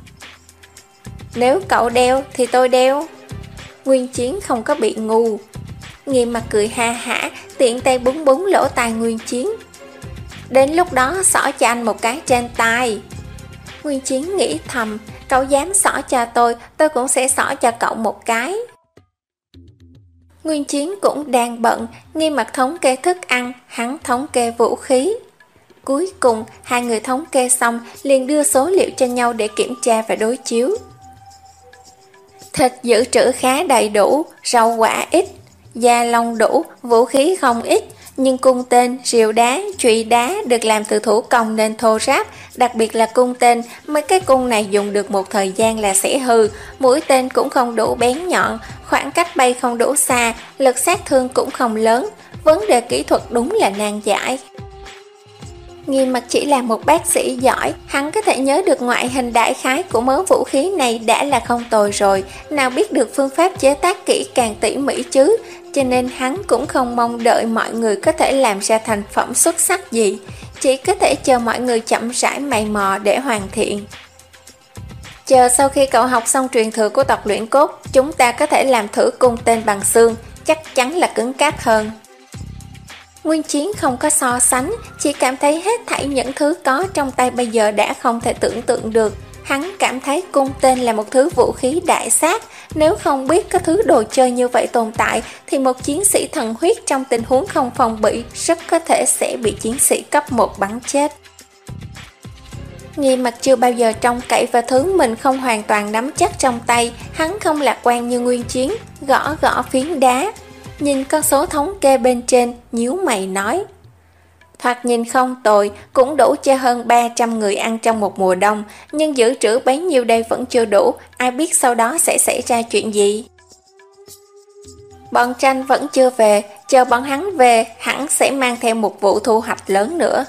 Nếu cậu đeo thì tôi đeo. Nguyên Chiến không có bị ngu. Nghiêm Mặt cười ha hả, tiện tay búng búng lỗ tai Nguyên Chiến. Đến lúc đó xỏ cho anh một cái trên tai. Nguyên Chiến nghĩ thầm, cậu dám xỏ cho tôi, tôi cũng sẽ xỏ cho cậu một cái. Nguyên Chiến cũng đang bận, Nghiêm Mặt thống kê thức ăn, hắn thống kê vũ khí. Cuối cùng, hai người thống kê xong liền đưa số liệu cho nhau để kiểm tra và đối chiếu. Thịt dự trữ khá đầy đủ, rau quả ít, da lông đủ, vũ khí không ít, nhưng cung tên, rìu đá, chùy đá được làm từ thủ công nên thô ráp, đặc biệt là cung tên, mấy cái cung này dùng được một thời gian là sẽ hư, mũi tên cũng không đủ bén nhọn, khoảng cách bay không đủ xa, lực sát thương cũng không lớn, vấn đề kỹ thuật đúng là nan giải. Nghiêm Mặt chỉ là một bác sĩ giỏi, hắn có thể nhớ được ngoại hình đại khái của mớ vũ khí này đã là không tồi rồi, nào biết được phương pháp chế tác kỹ càng tỉ mỉ chứ, cho nên hắn cũng không mong đợi mọi người có thể làm ra thành phẩm xuất sắc gì, chỉ có thể chờ mọi người chậm rãi mày mò để hoàn thiện. Chờ sau khi cậu học xong truyền thừa của tộc luyện cốt, chúng ta có thể làm thử cung tên bằng xương, chắc chắn là cứng cáp hơn. Nguyên Chiến không có so sánh, chỉ cảm thấy hết thảy những thứ có trong tay bây giờ đã không thể tưởng tượng được. Hắn cảm thấy cung tên là một thứ vũ khí đại sát, nếu không biết có thứ đồ chơi như vậy tồn tại thì một chiến sĩ thần huyết trong tình huống không phòng bị rất có thể sẽ bị chiến sĩ cấp một bắn chết. Nghiêm Mặt chưa bao giờ trông cậy vào thứ mình không hoàn toàn nắm chắc trong tay, hắn không lạc quan như Nguyên Chiến, gõ gõ phiến đá. Nhìn con số thống kê bên trên, nhíu mày nói. Thoạt nhìn không tồi, cũng đủ cho hơn ba trăm người ăn trong một mùa đông, nhưng dự trữ bấy nhiêu đây vẫn chưa đủ, ai biết sau đó sẽ xảy ra chuyện gì. Bọn Tranh vẫn chưa về, chờ bọn hắn về, hẳn sẽ mang theo một vụ thu hoạch lớn nữa.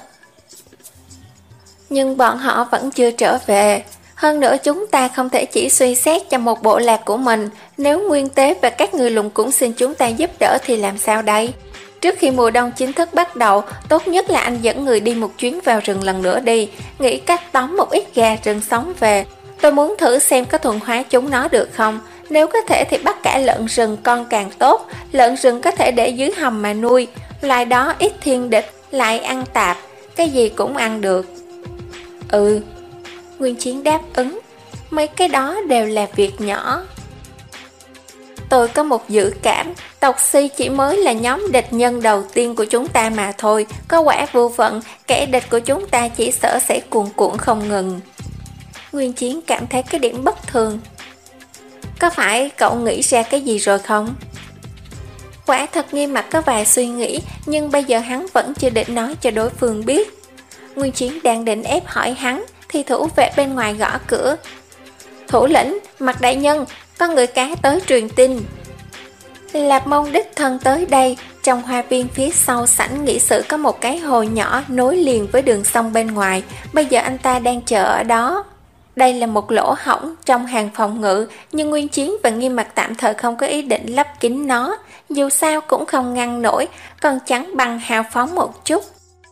Nhưng bọn họ vẫn chưa trở về. Hơn nữa chúng ta không thể chỉ suy xét cho một bộ lạc của mình, nếu Nguyên Tế và các người lùng cũng xin chúng ta giúp đỡ thì làm sao đây? Trước khi mùa đông chính thức bắt đầu, tốt nhất là anh dẫn người đi một chuyến vào rừng lần nữa đi, nghĩ cách tóm một ít gà rừng sống về. Tôi muốn thử xem có thuần hóa chúng nó được không, nếu có thể thì bắt cả lợn rừng con càng tốt, lợn rừng có thể để dưới hầm mà nuôi, loài đó ít thiên địch, lại ăn tạp, cái gì cũng ăn được. Ừ. Nguyên Chiến đáp ứng, mấy cái đó đều là việc nhỏ. Tôi có một dự cảm, tộc Si chỉ mới là nhóm địch nhân đầu tiên của chúng ta mà thôi, có quả vô vận, kẻ địch của chúng ta chỉ sợ sẽ cuồn cuộn không ngừng. Nguyên Chiến cảm thấy cái điểm bất thường. Có phải cậu nghĩ ra cái gì rồi không? Quả thật Nghiêm Mặt có vài suy nghĩ, nhưng bây giờ hắn vẫn chưa định nói cho đối phương biết. Nguyên Chiến đang định ép hỏi hắn, thì thủ vệ bên ngoài gõ cửa. Thủ lĩnh, Mặt đại nhân, có người cá tới truyền tin. Lạp Mông đích thân tới đây. Trong hoa viên phía sau sảnh nghị sự có một cái hồ nhỏ nối liền với đường sông bên ngoài, bây giờ anh ta đang chờ ở đó. Đây là một lỗ hổng trong hàng phòng ngự, nhưng Nguyên Chiến và Nghiêm Mặt tạm thời không có ý định lấp kín nó, dù sao cũng không ngăn nổi, còn chẳng bằng hào phóng một chút.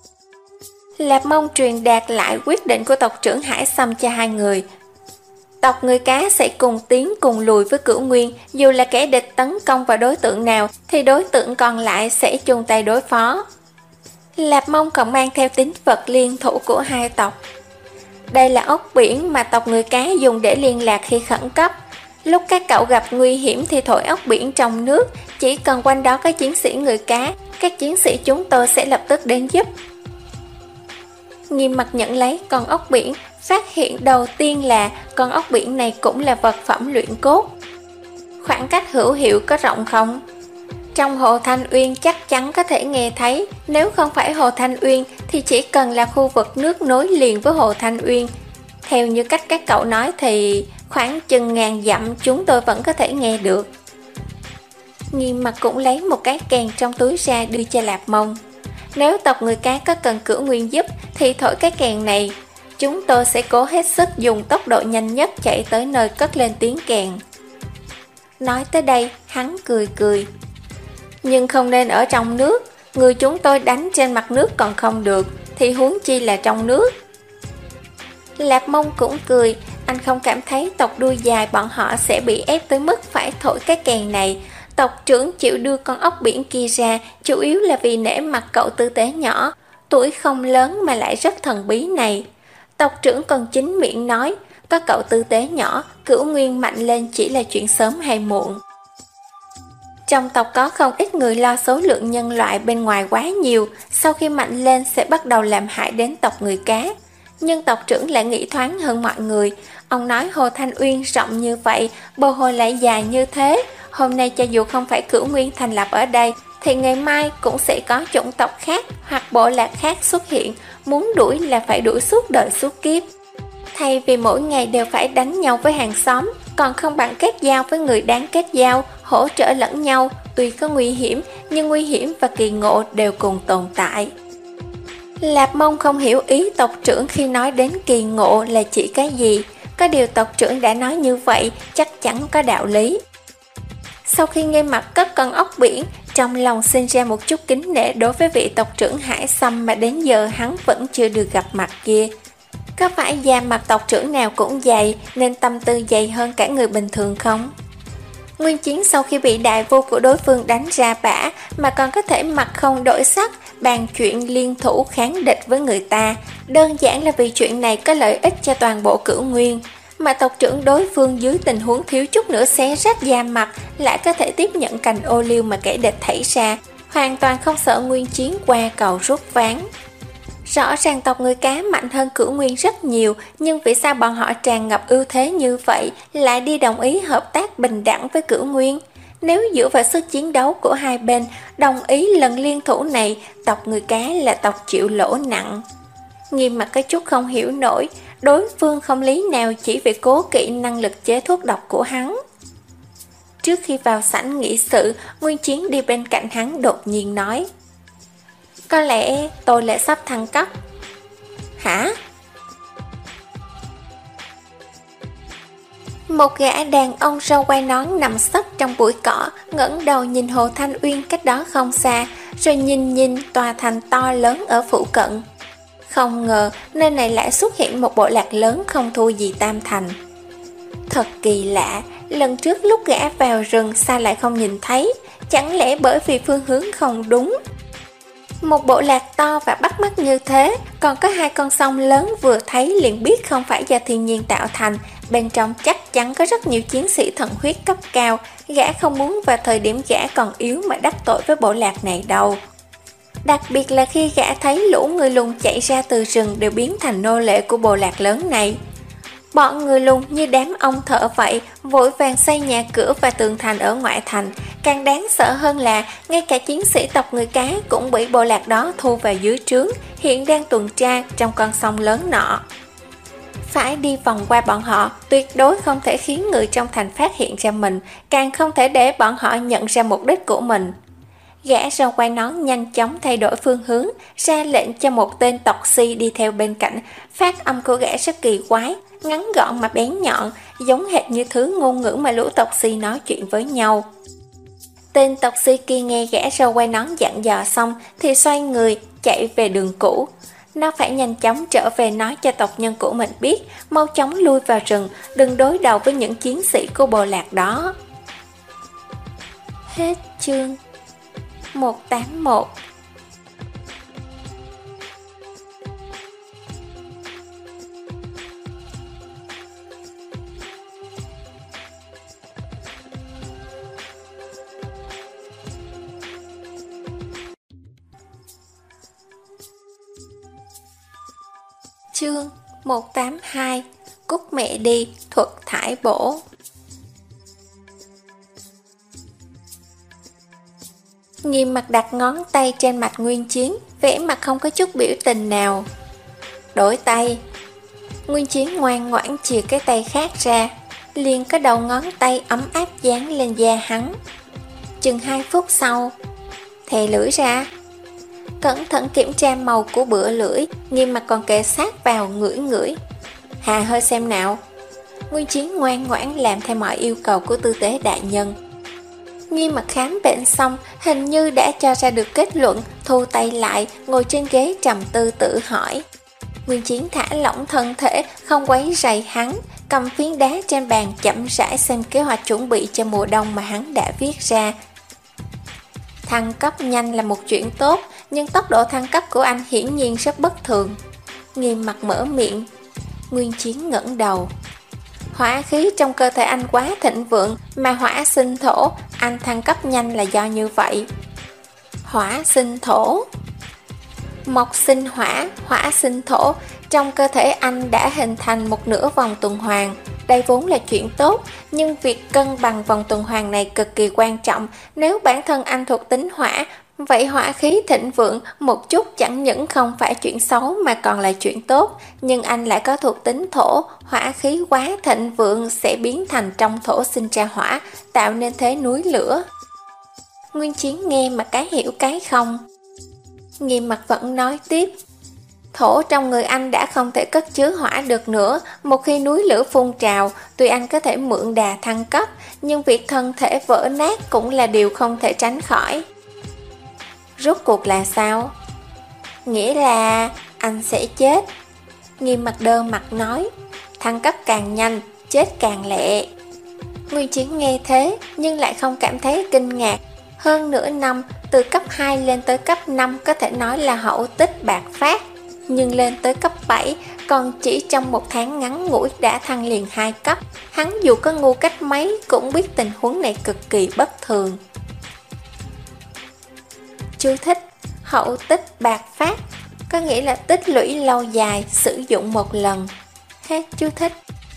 Lạp Mông truyền đạt lại quyết định của tộc trưởng Hải Sâm cho hai người. Tộc người cá sẽ cùng tiến cùng lùi với Cửu Nguyên, dù là kẻ địch tấn công vào đối tượng nào thì đối tượng còn lại sẽ chung tay đối phó. Lạp Mông còn mang theo tín vật liên thủ của hai tộc. Đây là ốc biển mà tộc người cá dùng để liên lạc khi khẩn cấp. Lúc các cậu gặp nguy hiểm thì thổi ốc biển trong nước, chỉ cần quanh đó có chiến sĩ người cá, các chiến sĩ chúng tôi sẽ lập tức đến giúp. Nghiêm Mặt nhận lấy con ốc biển, phát hiện đầu tiên là con ốc biển này cũng là vật phẩm luyện cốt. Khoảng cách hữu hiệu có rộng không? Trong hồ Thanh Uyên chắc chắn có thể nghe thấy, nếu không phải hồ Thanh Uyên thì chỉ cần là khu vực nước nối liền với hồ Thanh Uyên. Theo như cách các cậu nói thì khoảng chừng ngàn dặm chúng tôi vẫn có thể nghe được. Nghiêm Mặt cũng lấy một cái kèn trong túi ra đưa cho Lạp Mông. Nếu tộc người cá có cần Cửu Nguyên giúp thì thổi cái kèn này, chúng tôi sẽ cố hết sức dùng tốc độ nhanh nhất chạy tới nơi cất lên tiếng kèn. Nói tới đây, hắn cười cười. Nhưng không nên ở trong nước, người chúng tôi đánh trên mặt nước còn không được, thì huống chi là trong nước. Lạp Mông cũng cười, anh không cảm thấy tộc đuôi dài bọn họ sẽ bị ép tới mức phải thổi cái kèn này. Tộc trưởng chịu đưa con ốc biển kia ra, chủ yếu là vì nể mặt cậu tư tế nhỏ, tuổi không lớn mà lại rất thần bí này. Tộc trưởng còn chính miệng nói, có cậu tư tế nhỏ, Cửu Nguyên mạnh lên chỉ là chuyện sớm hay muộn. Trong tộc có không ít người lo số lượng nhân loại bên ngoài quá nhiều, sau khi mạnh lên sẽ bắt đầu làm hại đến tộc người cá. Nhưng tộc trưởng lại nghĩ thoáng hơn mọi người. Ông nói Hồ Thanh Uyên rộng như vậy, bờ hồ lại dài như thế. Hôm nay cho dù không phải Cửu Nguyên thành lập ở đây, thì ngày mai cũng sẽ có chủng tộc khác hoặc bộ lạc khác xuất hiện. Muốn đuổi là phải đuổi suốt đời suốt kiếp. Thay vì mỗi ngày đều phải đánh nhau với hàng xóm, còn không bằng kết giao với người đáng kết giao, hỗ trợ lẫn nhau. Tuy có nguy hiểm, nhưng nguy hiểm và kỳ ngộ đều cùng tồn tại. Lạp Mông không hiểu ý tộc trưởng khi nói đến kỳ ngộ là chỉ cái gì. Có điều tộc trưởng đã nói như vậy, chắc chắn có đạo lý. Sau khi nghe mặt cất con ốc biển, trong lòng sinh ra một chút kính nể đối với vị tộc trưởng Hải Sâm mà đến giờ hắn vẫn chưa được gặp mặt kia. Có phải da mặt tộc trưởng nào cũng dày nên tâm tư dày hơn cả người bình thường không? Nguyên Chiến sau khi bị đại vô của đối phương đánh ra bả mà còn có thể mặt không đổi sắc, bàn chuyện liên thủ kháng địch với người ta, đơn giản là vì chuyện này có lợi ích cho toàn bộ Cửu Nguyên. Mà tộc trưởng đối phương dưới tình huống thiếu chút nữa xé rách da mặt lại có thể tiếp nhận cành ô liu mà kẻ địch thảy ra, hoàn toàn không sợ Nguyên Chiến qua cầu rút ván. Rõ ràng tộc người cá mạnh hơn Cửu Nguyên rất nhiều, nhưng vì sao bọn họ tràn ngập ưu thế như vậy lại đi đồng ý hợp tác bình đẳng với Cửu Nguyên? Nếu dựa vào sức chiến đấu của hai bên, đồng ý lần liên thủ này, tộc người cá là tộc chịu lỗ nặng. Nghiêm Mặt có chút không hiểu nổi, đối phương không lý nào chỉ vì cố kỵ năng lực chế thuốc độc của hắn. Trước khi vào sảnh nghị sự, Nguyên Chiến đi bên cạnh hắn đột nhiên nói: Có lẽ tôi lại sắp thăng cấp. Hả? Một gã đàn ông râu quai nón nằm sấp trong bụi cỏ, ngẩng đầu nhìn Hồ Thanh Uyên cách đó không xa, rồi nhìn nhìn tòa thành to lớn ở phụ cận. Không ngờ nơi này lại xuất hiện một bộ lạc lớn không thua gì Tam Thành. Thật kỳ lạ, lần trước lúc gã vào rừng sao lại không nhìn thấy? Chẳng lẽ bởi vì phương hướng không đúng? Một bộ lạc to và bắt mắt như thế, còn có hai con sông lớn vừa thấy liền biết không phải do thiên nhiên tạo thành. Bên trong chắc chắn có rất nhiều chiến sĩ thần huyết cấp cao. Gã không muốn vào thời điểm gã còn yếu mà đắc tội với bộ lạc này đâu. Đặc biệt là khi gã thấy lũ người lùn chạy ra từ rừng đều biến thành nô lệ của bộ lạc lớn này. Bọn người lùn như đám ong thợ vậy, vội vàng xây nhà cửa và tường thành ở ngoại thành. Càng đáng sợ hơn là ngay cả chiến sĩ tộc người cá cũng bị bộ lạc đó thu vào dưới trướng, hiện đang tuần tra trong con sông lớn nọ. Phải đi vòng qua bọn họ, tuyệt đối không thể khiến người trong thành phát hiện ra mình, càng không thể để bọn họ nhận ra mục đích của mình. Gã râu quai nón nhanh chóng thay đổi phương hướng, ra lệnh cho một tên tộc si đi theo bên cạnh. Phát âm của gã rất kỳ quái, ngắn gọn mà bén nhọn, giống hệt như thứ ngôn ngữ mà lũ tộc si nói chuyện với nhau. Tên tộc si kia nghe gã râu quai nón dặn dò xong thì xoay người chạy về đường cũ. Nó phải nhanh chóng trở về nói cho tộc nhân của mình biết, mau chóng lui vào rừng, đừng đối đầu với những chiến sĩ của bộ lạc đó. Hết chương một tám một. Chương một tám hai. Cút mẹ đi, thuật thải bổ. Nghiêm Mặt đặt ngón tay trên mặt Nguyên Chiến, vẻ mặt không có chút biểu tình nào. Đổi tay. Nguyên Chiến ngoan ngoãn chìa cái tay khác ra. liền có đầu ngón tay ấm áp dán lên da hắn. Chừng hai phút sau, thè lưỡi ra, cẩn thận kiểm tra màu của bựa lưỡi, Nghiêm Mặt còn kề sát vào ngửi ngửi. Hà hơi xem nào. Nguyên Chiến ngoan ngoãn làm theo mọi yêu cầu của tư tế đại nhân. Nghiêm Mặt khám bệnh xong, hình như đã cho ra được kết luận, thu tay lại, ngồi trên ghế trầm tư tự hỏi. Nguyên Chiến thả lỏng thân thể, không quấy rầy hắn, cầm phiến đá trên bàn chậm rãi xem kế hoạch chuẩn bị cho mùa đông mà hắn đã viết ra. Thăng cấp nhanh là một chuyện tốt, nhưng tốc độ thăng cấp của anh hiển nhiên rất bất thường. Nghiêm Mặt mở miệng. Nguyên Chiến ngẩng đầu. Hỏa khí trong cơ thể anh quá thịnh vượng, mà hỏa sinh thổ, anh thăng cấp nhanh là do như vậy. Hỏa sinh thổ, mộc sinh hỏa, hỏa sinh thổ, trong cơ thể anh đã hình thành một nửa vòng tuần hoàn. Đây vốn là chuyện tốt, nhưng việc cân bằng vòng tuần hoàn này cực kỳ quan trọng. Nếu bản thân anh thuộc tính hỏa, vậy hỏa khí thịnh vượng một chút chẳng những không phải chuyện xấu mà còn là chuyện tốt. Nhưng anh lại có thuộc tính thổ, hỏa khí quá thịnh vượng sẽ biến thành trong thổ sinh ra hỏa, tạo nên thế núi lửa. Nguyên Chiến nghe mà cái hiểu cái không. Nghiêm Mặt vẫn nói tiếp. Thổ trong người anh đã không thể cất chứa hỏa được nữa. Một khi núi lửa phun trào, tuy anh có thể mượn đà thăng cấp, nhưng việc thân thể vỡ nát cũng là điều không thể tránh khỏi. Rốt cuộc là sao? Nghĩa là anh sẽ chết. Nghiêm Mặt đơ mặt nói. Thăng cấp càng nhanh, chết càng lẹ. Nguyên Chiến nghe thế nhưng lại không cảm thấy kinh ngạc. Hơn nửa năm, từ cấp hai lên tới cấp năm có thể nói là hậu tích bạc phát. Nhưng lên tới cấp bảy, còn chỉ trong một tháng ngắn ngủi đã thăng liền hai cấp. Hắn dù có ngu cách mấy cũng biết tình huống này cực kỳ bất thường. Chú thích: hậu tích bạc phát có nghĩa là tích lũy lâu dài, sử dụng một lần. Hết chú thích.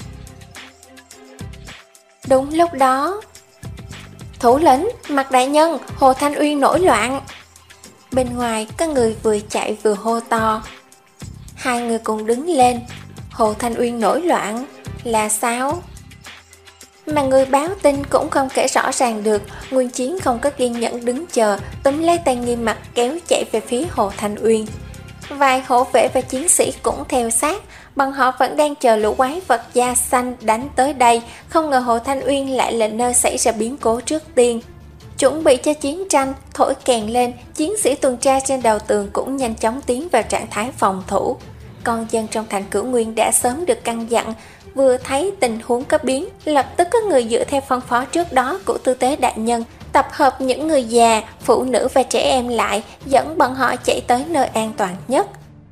Đúng lúc đó, thủ lĩnh, Mặt đại nhân, Hồ Thanh Uyên nổi loạn. Bên ngoài có người vừa chạy vừa hô to. Hai người cùng đứng lên. Hồ Thanh Uyên nổi loạn là sao? Mà người báo tin cũng không kể rõ ràng được. Nguyên Chiến không có kiên nhẫn đứng chờ, túm lấy tay Nghiêm Mặt kéo chạy về phía Hồ Thanh Uyên. Vài hộ vệ và chiến sĩ cũng theo sát. Bọn họ vẫn đang chờ lũ quái vật da xanh đánh tới đây. Không ngờ Hồ Thanh Uyên lại là nơi xảy ra biến cố trước tiên. Chuẩn bị cho chiến tranh, thổi kèn lên, chiến sĩ tuần tra trên đầu tường cũng nhanh chóng tiến vào trạng thái phòng thủ. Con dân trong thành Cửu Nguyên đã sớm được căn dặn, vừa thấy tình huống có biến, lập tức có người dựa theo phân phó trước đó của tư tế đại nhân, tập hợp những người già, phụ nữ và trẻ em lại, dẫn bọn họ chạy tới nơi an toàn nhất.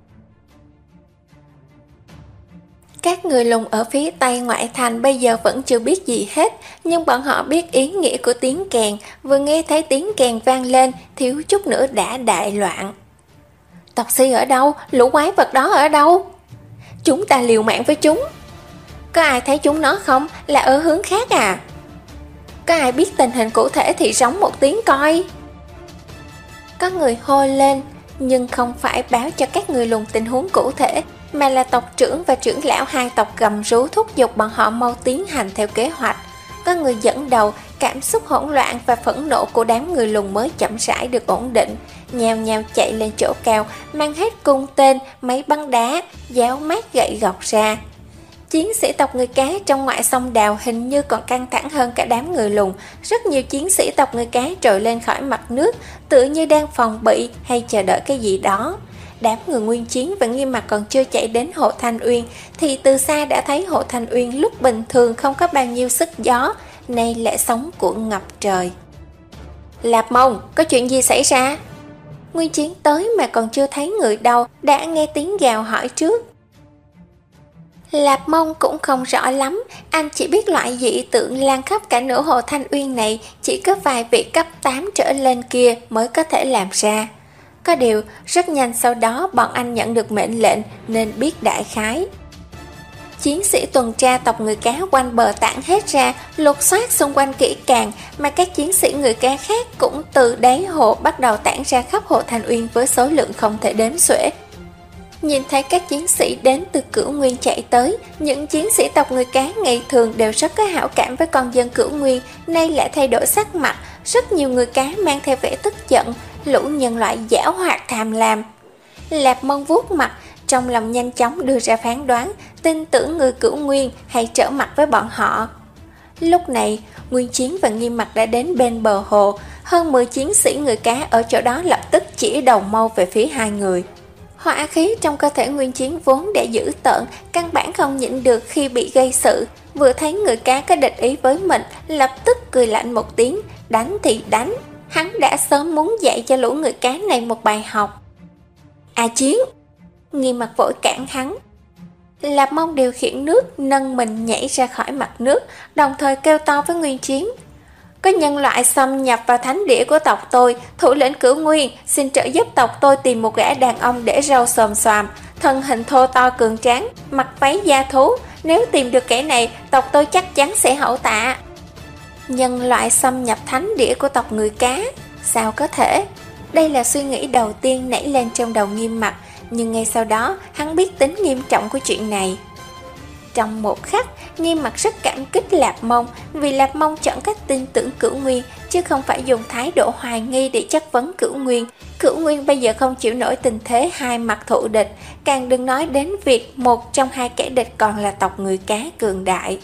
Các người lùng ở phía tây ngoại thành bây giờ vẫn chưa biết gì hết, nhưng bọn họ biết ý nghĩa của tiếng kèn, vừa nghe thấy tiếng kèn vang lên, thiếu chút nữa đã đại loạn. Tộc Si ở đâu? Lũ quái vật đó ở đâu? Chúng ta liều mạng với chúng. Có ai thấy chúng nó không? Là ở hướng khác à? Có ai biết tình hình cụ thể thì rống một tiếng coi. Có người hô lên, nhưng không phải báo cho các người lùng tình huống cụ thể, mà là tộc trưởng và trưởng lão hai tộc gầm rú thúc giục bọn họ mau tiến hành theo kế hoạch. Có người dẫn đầu, cảm xúc hỗn loạn và phẫn nộ của đám người lùng mới chậm rãi được ổn định, nhào nhào chạy lên chỗ cao, mang hết cung tên, máy bắn đá, giáo mát gậy gọc ra. Chiến sĩ tộc người cá trong ngoại sông Đào hình như còn căng thẳng hơn cả đám người lùng. Rất nhiều chiến sĩ tộc người cá trồi lên khỏi mặt nước, tựa như đang phòng bị hay chờ đợi cái gì đó. Đám người Nguyên Chiến và Nghiêm Mặt còn chưa chạy đến Hồ Thanh Uyên thì từ xa đã thấy Hồ Thanh Uyên lúc bình thường không có bao nhiêu sức gió, nay lại sóng cuộn ngập trời. Lạp Mông, có chuyện gì xảy ra? Nguyên Chiến tới mà còn chưa thấy người đâu, đã nghe tiếng gào hỏi trước. Lạp Mông cũng không rõ lắm, anh chỉ biết loại dị tượng lan khắp cả nửa Hồ Thanh Uyên này chỉ có vài vị cấp tám trở lên kia mới có thể làm ra. Có điều, rất nhanh sau đó bọn anh nhận được mệnh lệnh nên biết đại khái. Chiến sĩ tuần tra tộc người cá quanh bờ tản hết ra, lục soát xung quanh kỹ càng, mà các chiến sĩ người cá khác cũng từ đáy hồ bắt đầu tản ra khắp Hồ Thanh Uyên với số lượng không thể đếm xuể. Nhìn thấy các chiến sĩ đến từ Cửu Nguyên chạy tới, những chiến sĩ tộc người cá ngày thường đều rất có hảo cảm với con dân Cửu Nguyên, nay lại thay đổi sắc mặt, rất nhiều người cá mang theo vẻ tức giận, lũ nhân loại giảo hoạt tham lam. Lạp Mông vuốt mặt, trong lòng nhanh chóng đưa ra phán đoán, tin tưởng người Cửu Nguyên hay trở mặt với bọn họ. Lúc này, Nguyên Chiến và Nghiêm Mặc đã đến bên bờ hồ, hơn mười chiến sĩ người cá ở chỗ đó lập tức chỉ đầu mâu về phía hai người. Hỏa khí trong cơ thể Nguyên Chiến vốn đã dữ tợn, căn bản không nhịn được khi bị gây sự, vừa thấy người cá có địch ý với mình, lập tức cười lạnh một tiếng, đánh thì đánh. Hắn đã sớm muốn dạy cho lũ người cá này một bài học. A Chiến! Nghiêm Mặc vội cản hắn. Lạp Mông điều khiển nước, nâng mình nhảy ra khỏi mặt nước, đồng thời kêu to với Nguyên Chiến. Có nhân loại xâm nhập vào thánh địa của tộc tôi, thủ lĩnh Cửu Nguyên xin trợ giúp tộc tôi tìm một gã đàn ông để râu xồm xoàm, thân hình thô to cường tráng, mặc váy da thú. Nếu tìm được kẻ này, tộc tôi chắc chắn sẽ hậu tạ. Nhân loại xâm nhập thánh địa của tộc người cá? Sao có thể? Đây là suy nghĩ đầu tiên nảy lên trong đầu Nghiêm Mặc, nhưng ngay sau đó hắn biết tính nghiêm trọng của chuyện này. Trong một khắc, Nghiêm Mặc rất cảm kích Lạp Mông, vì Lạp Mông chọn cách tin tưởng Cửu Nguyên, chứ không phải dùng thái độ hoài nghi để chất vấn Cửu Nguyên. Cửu Nguyên bây giờ không chịu nổi tình thế hai mặt thù địch, càng đừng nói đến việc một trong hai kẻ địch còn là tộc người cá cường đại.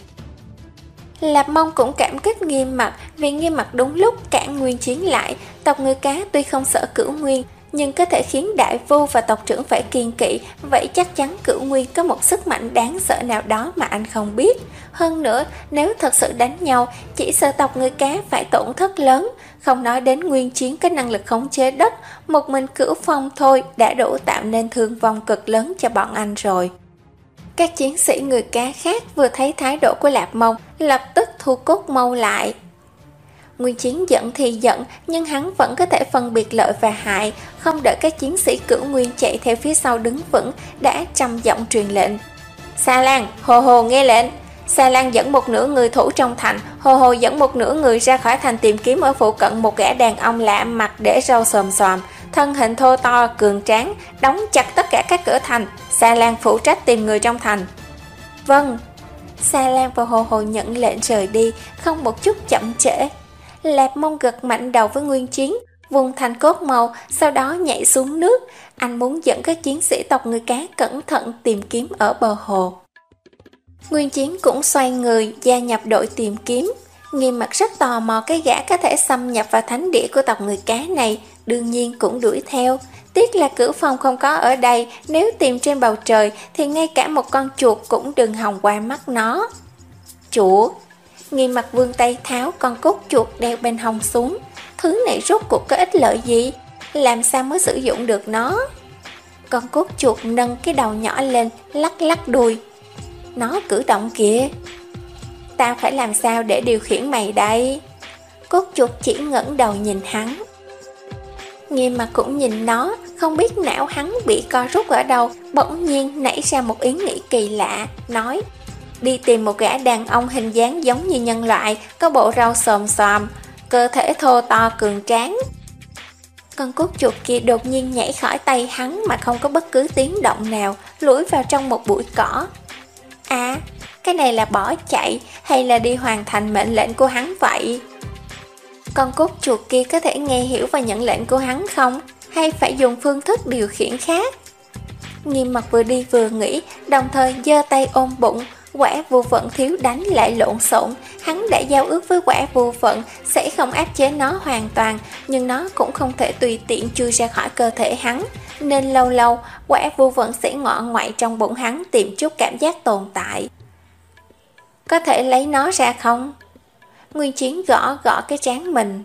Lạp Mông cũng cảm kích Nghiêm Mặc, vì Nghiêm Mặc đúng lúc cản Nguyên Chiến lại. Tộc người cá tuy không sợ Cửu Nguyên, nhưng có thể khiến đại vu và tộc trưởng phải kiêng kỵ, vậy chắc chắn Cửu Nguyên có một sức mạnh đáng sợ nào đó mà anh không biết. Hơn nữa, nếu thật sự đánh nhau, chỉ sợ tộc người cá phải tổn thất lớn, không nói đến Nguyên Chiến có năng lực khống chế đất, một mình Cửu Phong thôi đã đủ tạo nên thương vong cực lớn cho bọn anh rồi. Các chiến sĩ người cá khác vừa thấy thái độ của Lạp Mông, lập tức thu cốt mâu lại. Nguyên Chiến giận thì giận, nhưng hắn vẫn có thể phân biệt lợi và hại, không đợi các chiến sĩ Cửu Nguyên chạy theo phía sau đứng vững, đã trầm giọng truyền lệnh. Sa Lan, Hồ Hồ nghe lệnh. Sa Lan dẫn một nửa người thủ trong thành, Hồ Hồ dẫn một nửa người ra khỏi thành tìm kiếm ở phụ cận một gã đàn ông lạ mặt để râu xồm xoàm, thân hình thô to, cường tráng, đóng chặt tất cả các cửa thành. Sa Lan phụ trách tìm người trong thành. Vâng. Sa Lan và Hồ Hồ nhận lệnh rời đi, không một chút chậm trễ. Lạp Mông gật mạnh đầu với Nguyên Chiến, vùng thành cốt màu, sau đó nhảy xuống nước. Anh muốn dẫn các chiến sĩ tộc người cá cẩn thận tìm kiếm ở bờ hồ. Nguyên Chiến cũng xoay người gia nhập đội tìm kiếm. Nghiêm Mặc rất tò mò cái gã có thể xâm nhập vào thánh địa của tộc người cá này, đương nhiên cũng đuổi theo. Tiếc là Cửu Phong không có ở đây, nếu tìm trên bầu trời thì ngay cả một con chuột cũng đừng hòng qua mắt nó. Chuột? Nghiêm Mặc vươn tay tháo con cốt chuột đeo bên hông xuống. Thứ này rốt cuộc có ích lợi gì? Làm sao mới sử dụng được nó? Con cốt chuột nâng cái đầu nhỏ lên, lắc lắc đuôi. Nó cử động kìa. Tao phải làm sao để điều khiển mày đây? Cốt chuột chỉ ngẩng đầu nhìn hắn. Nghiêm Mặc cũng nhìn nó, không biết não hắn bị co rút ở đâu, bỗng nhiên nảy ra một ý nghĩ kỳ lạ, nói: đi tìm một gã đàn ông hình dáng giống như nhân loại, có bộ râu xồm xoàm, cơ thể thô to cường tráng. Con cốt chuột kia đột nhiên nhảy khỏi tay hắn mà không có bất cứ tiếng động nào, lủi vào trong một bụi cỏ. À, cái này là bỏ chạy hay là đi hoàn thành mệnh lệnh của hắn vậy? Con cốt chuột kia có thể nghe hiểu và nhận lệnh của hắn không? Hay phải dùng phương thức điều khiển khác? Nghiêm Mặc vừa đi vừa nghĩ, đồng thời giơ tay ôm bụng. Quả vô vận thiếu đánh lại lộn xộn. Hắn đã giao ước với quả vô vận sẽ không áp chế nó hoàn toàn, nhưng nó cũng không thể tùy tiện chui ra khỏi cơ thể hắn, nên lâu lâu quả vô vận sẽ ngọ ngoại trong bụng hắn tìm chút cảm giác tồn tại. Có thể lấy nó ra không? Nguyên Chiến gõ gõ cái trán mình.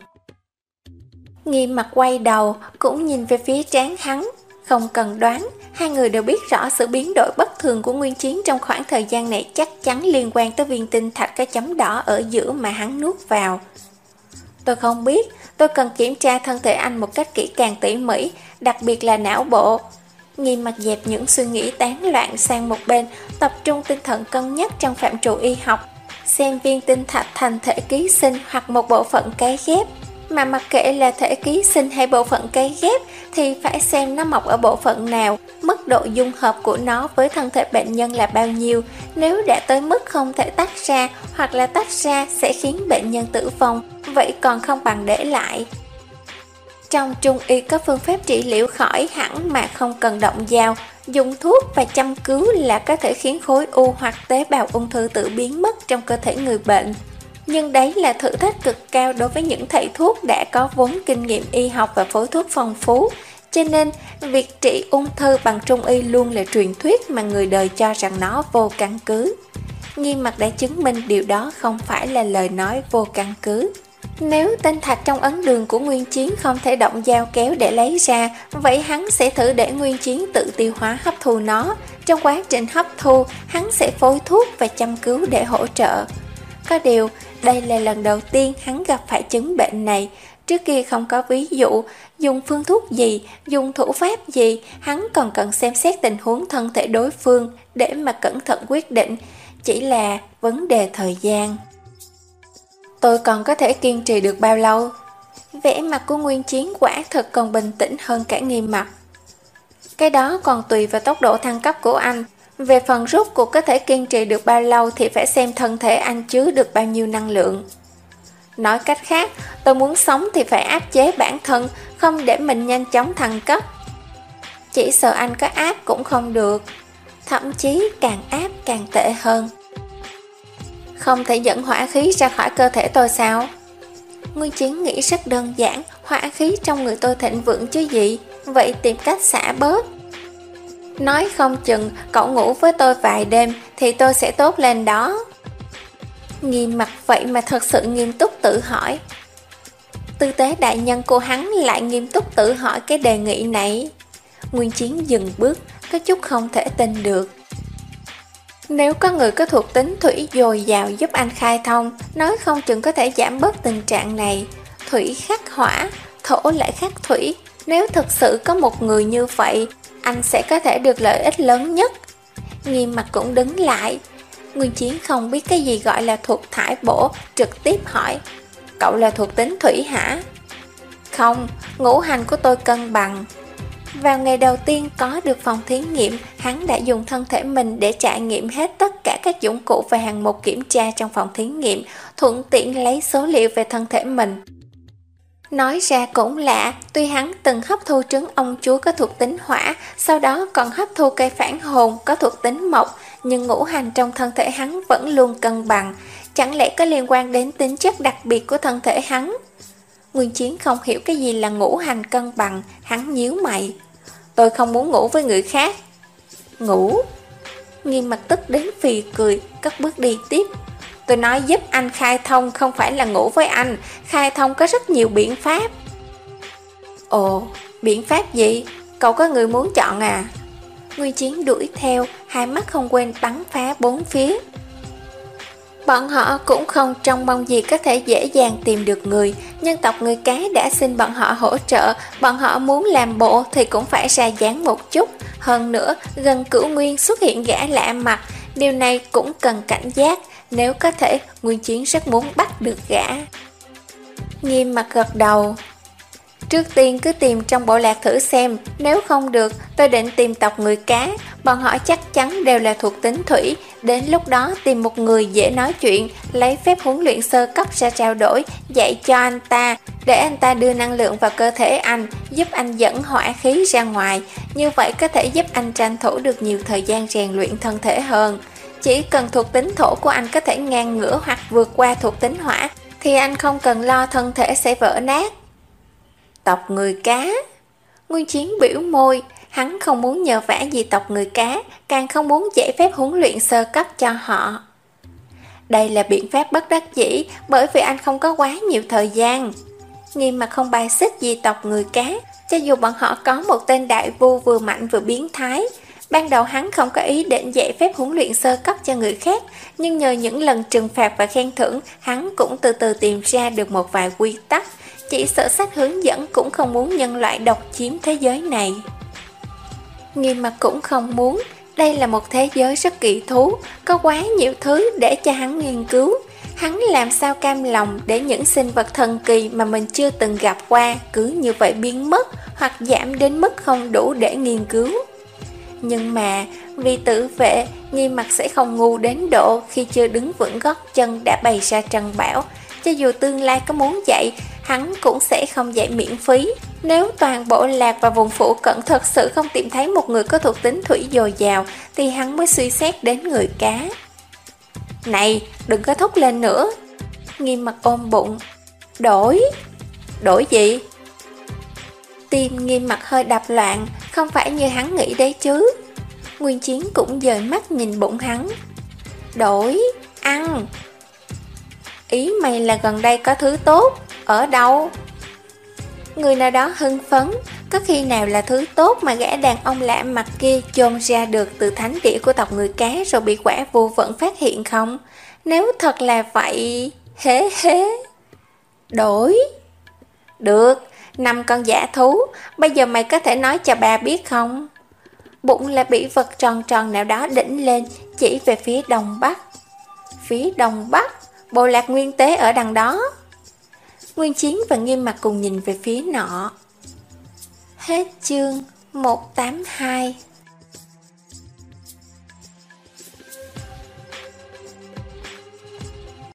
Nghiêm Mặc quay đầu cũng nhìn về phía trán hắn. Không cần đoán, hai người đều biết rõ sự biến đổi bất thường của Nguyên Chiến trong khoảng thời gian này chắc chắn liên quan tới viên tinh thạch có chấm đỏ ở giữa mà hắn nuốt vào. Tôi không biết, tôi cần kiểm tra thân thể anh một cách kỹ càng tỉ mỉ, đặc biệt là não bộ. Nghiêm Mặc dẹp những suy nghĩ tán loạn sang một bên, tập trung tinh thần cân nhắc trong phạm trù y học, xem viên tinh thạch thành thể ký sinh hoặc một bộ phận cấy ghép. Mà mặc kệ là thể ký sinh hay bộ phận cấy ghép thì phải xem nó mọc ở bộ phận nào, mức độ dung hợp của nó với thân thể bệnh nhân là bao nhiêu. Nếu đã tới mức không thể tách ra hoặc là tách ra sẽ khiến bệnh nhân tử vong, vậy còn không bằng để lại. Trong Trung y có phương pháp trị liệu khỏi hẳn mà không cần động dao, dùng thuốc và châm cứu là có thể khiến khối u hoặc tế bào ung thư tự biến mất trong cơ thể người bệnh. Nhưng đấy là thử thách cực cao đối với những thầy thuốc đã có vốn kinh nghiệm y học và phối thuốc phong phú. Cho nên, việc trị ung thư bằng Trung y luôn là truyền thuyết mà người đời cho rằng nó vô căn cứ. Nghiêm Mặt đã chứng minh điều đó không phải là lời nói vô căn cứ. Nếu tinh thạch trong ấn đường của Nguyên Chiến không thể động dao kéo để lấy ra, vậy hắn sẽ thử để Nguyên Chiến tự tiêu hóa hấp thu nó. Trong quá trình hấp thu, hắn sẽ phối thuốc và châm cứu để hỗ trợ. Có điều, đây là lần đầu tiên hắn gặp phải chứng bệnh này. Trước kia không có ví dụ, dùng phương thuốc gì, dùng thủ pháp gì, hắn còn cần xem xét tình huống thân thể đối phương để mà cẩn thận quyết định, chỉ là vấn đề thời gian. Tôi còn có thể kiên trì được bao lâu? Vẻ mặt của Nguyên Chiến quả thật còn bình tĩnh hơn cả Nghiêm Mặt. Cái đó còn tùy vào tốc độ thăng cấp của anh. Về phần rốt cuộc có thể kiên trì được bao lâu thì phải xem thân thể anh chứa được bao nhiêu năng lượng. Nói cách khác, tôi muốn sống thì phải áp chế bản thân, không để mình nhanh chóng thăng cấp. Chỉ sợ anh có áp cũng không được, thậm chí càng áp càng tệ hơn. Không thể dẫn hỏa khí ra khỏi cơ thể tôi sao? Nguyên Chiến nghĩ rất đơn giản, hỏa khí trong người tôi thịnh vượng chứ gì, vậy tìm cách xả bớt. Nói không chừng cậu ngủ với tôi vài đêm thì tôi sẽ tốt lên đó. Nghiêm Mặt vậy mà thật sự nghiêm túc tự hỏi. Tư tế đại nhân của hắn lại nghiêm túc tự hỏi cái đề nghị này. Nguyên Chiến dừng bước, có chút không thể tin được. Nếu có người có thuộc tính thủy dồi dào giúp anh khai thông, nói không chừng có thể giảm bớt tình trạng này. Thủy khắc hỏa, thổ lại khắc thủy. Nếu thực sự có một người như vậy, anh sẽ có thể được lợi ích lớn nhất. Nghiêm Mặt cũng đứng lại. Nguyên Chiến không biết cái gì gọi là thuộc thải bổ, trực tiếp hỏi: cậu là thuộc tính thủy hả? Không, ngũ hành của tôi cân bằng. Vào ngày đầu tiên có được phòng thí nghiệm, hắn đã dùng thân thể mình để trải nghiệm hết tất cả các dụng cụ và hạng mục kiểm tra trong phòng thí nghiệm, thuận tiện lấy số liệu về thân thể mình. Nói ra cũng lạ, tuy hắn từng hấp thu trứng ông chúa có thuộc tính hỏa, sau đó còn hấp thu cây phản hồn có thuộc tính mộc, nhưng ngũ hành trong thân thể hắn vẫn luôn cân bằng. Chẳng lẽ có liên quan đến tính chất đặc biệt của thân thể hắn? Nguyên Chiến không hiểu cái gì là ngũ hành cân bằng, hắn nhíu mày. Tôi không muốn ngủ với người khác. Ngủ? Nghiêm Mặt tức đến phì cười, cất bước đi tiếp. Tôi nói giúp anh khai thông không phải là ngủ với anh, khai thông có rất nhiều biện pháp. Ồ, biện pháp gì? Cậu có người muốn chọn à? Nguyên Chiến đuổi theo, hai mắt không quên bắn phá bốn phía. Bọn họ cũng không trông mong gì có thể dễ dàng tìm được người. Nhân tộc người cá đã xin bọn họ hỗ trợ, bọn họ muốn làm bộ thì cũng phải ra dáng một chút. Hơn nữa, gần Cửu Nguyên xuất hiện gã lạ mặt, điều này cũng cần cảnh giác. Nếu có thể, Nguyên Chiến rất muốn bắt được gã. Nghiêm Mặt gật đầu. Trước tiên cứ tìm trong bộ lạc thử xem, nếu không được, tôi định tìm tộc người cá, bọn họ chắc chắn đều là thuộc tính thủy, đến lúc đó tìm một người dễ nói chuyện, lấy phép huấn luyện sơ cấp ra trao đổi, dạy cho anh ta, để anh ta đưa năng lượng vào cơ thể anh, giúp anh dẫn hỏa khí ra ngoài, như vậy có thể giúp anh tranh thủ được nhiều thời gian rèn luyện thân thể hơn. Chỉ cần thuộc tính thổ của anh có thể ngang ngửa hoặc vượt qua thuộc tính hỏa, thì anh không cần lo thân thể sẽ vỡ nát. Tộc người cá? Nguyên Chiến biểu môi, hắn không muốn nhờ vả gì tộc người cá, càng không muốn dạy phép huấn luyện sơ cấp cho họ. Đây là biện pháp bất đắc dĩ, bởi vì anh không có quá nhiều thời gian. Nghiêm Mặt không bài xích gì tộc người cá, cho dù bọn họ có một tên đại vu vừa mạnh vừa biến thái. Ban đầu hắn không có ý định dạy phép huấn luyện sơ cấp cho người khác, nhưng nhờ những lần trừng phạt và khen thưởng, hắn cũng từ từ tìm ra được một vài quy tắc. Chỉ sợ sách hướng dẫn cũng không muốn nhân loại độc chiếm thế giới này. Nghiêm Mặt cũng không muốn. Đây là một thế giới rất kỳ thú, có quá nhiều thứ để cho hắn nghiên cứu. Hắn làm sao cam lòng để những sinh vật thần kỳ mà mình chưa từng gặp qua cứ như vậy biến mất hoặc giảm đến mức không đủ để nghiên cứu. Nhưng mà vì tự vệ, Nghiêm Mặc sẽ không ngu đến độ khi chưa đứng vững gót chân đã bày ra trần bảo. Cho dù tương lai có muốn dạy, hắn cũng sẽ không dạy miễn phí. Nếu toàn bộ lạc và vùng phụ cận thật sự không tìm thấy một người có thuộc tính thủy dồi dào, thì hắn mới suy xét đến người cá. Này, đừng có thúc lên nữa. Nghiêm Mặc ôm bụng. Đổi? Đổi gì? Tim Nghiêm Mặc hơi đập loạn, không phải như hắn nghĩ đấy chứ. Nguyên Chiến cũng dời mắt nhìn bụng hắn. Đổi, ăn. Ý mày là gần đây có thứ tốt, ở đâu? Người nào đó hưng phấn, có khi nào là thứ tốt mà gã đàn ông lạ mặt kia chôn ra được từ thánh địa của tộc người cá rồi bị quả vô vận phát hiện không? Nếu thật là vậy, hế hế. Đổi. Được, năm con dã thú, bây giờ mày có thể nói cho bà biết không? Bụng là bị vật tròn tròn nào đó đỉnh lên, chỉ về phía đông bắc. Phía đông bắc, bộ lạc nguyên tế ở đằng đó. Nguyên Chiến và Nghiêm Mặc cùng nhìn về phía nọ. Hết chương một tám hai.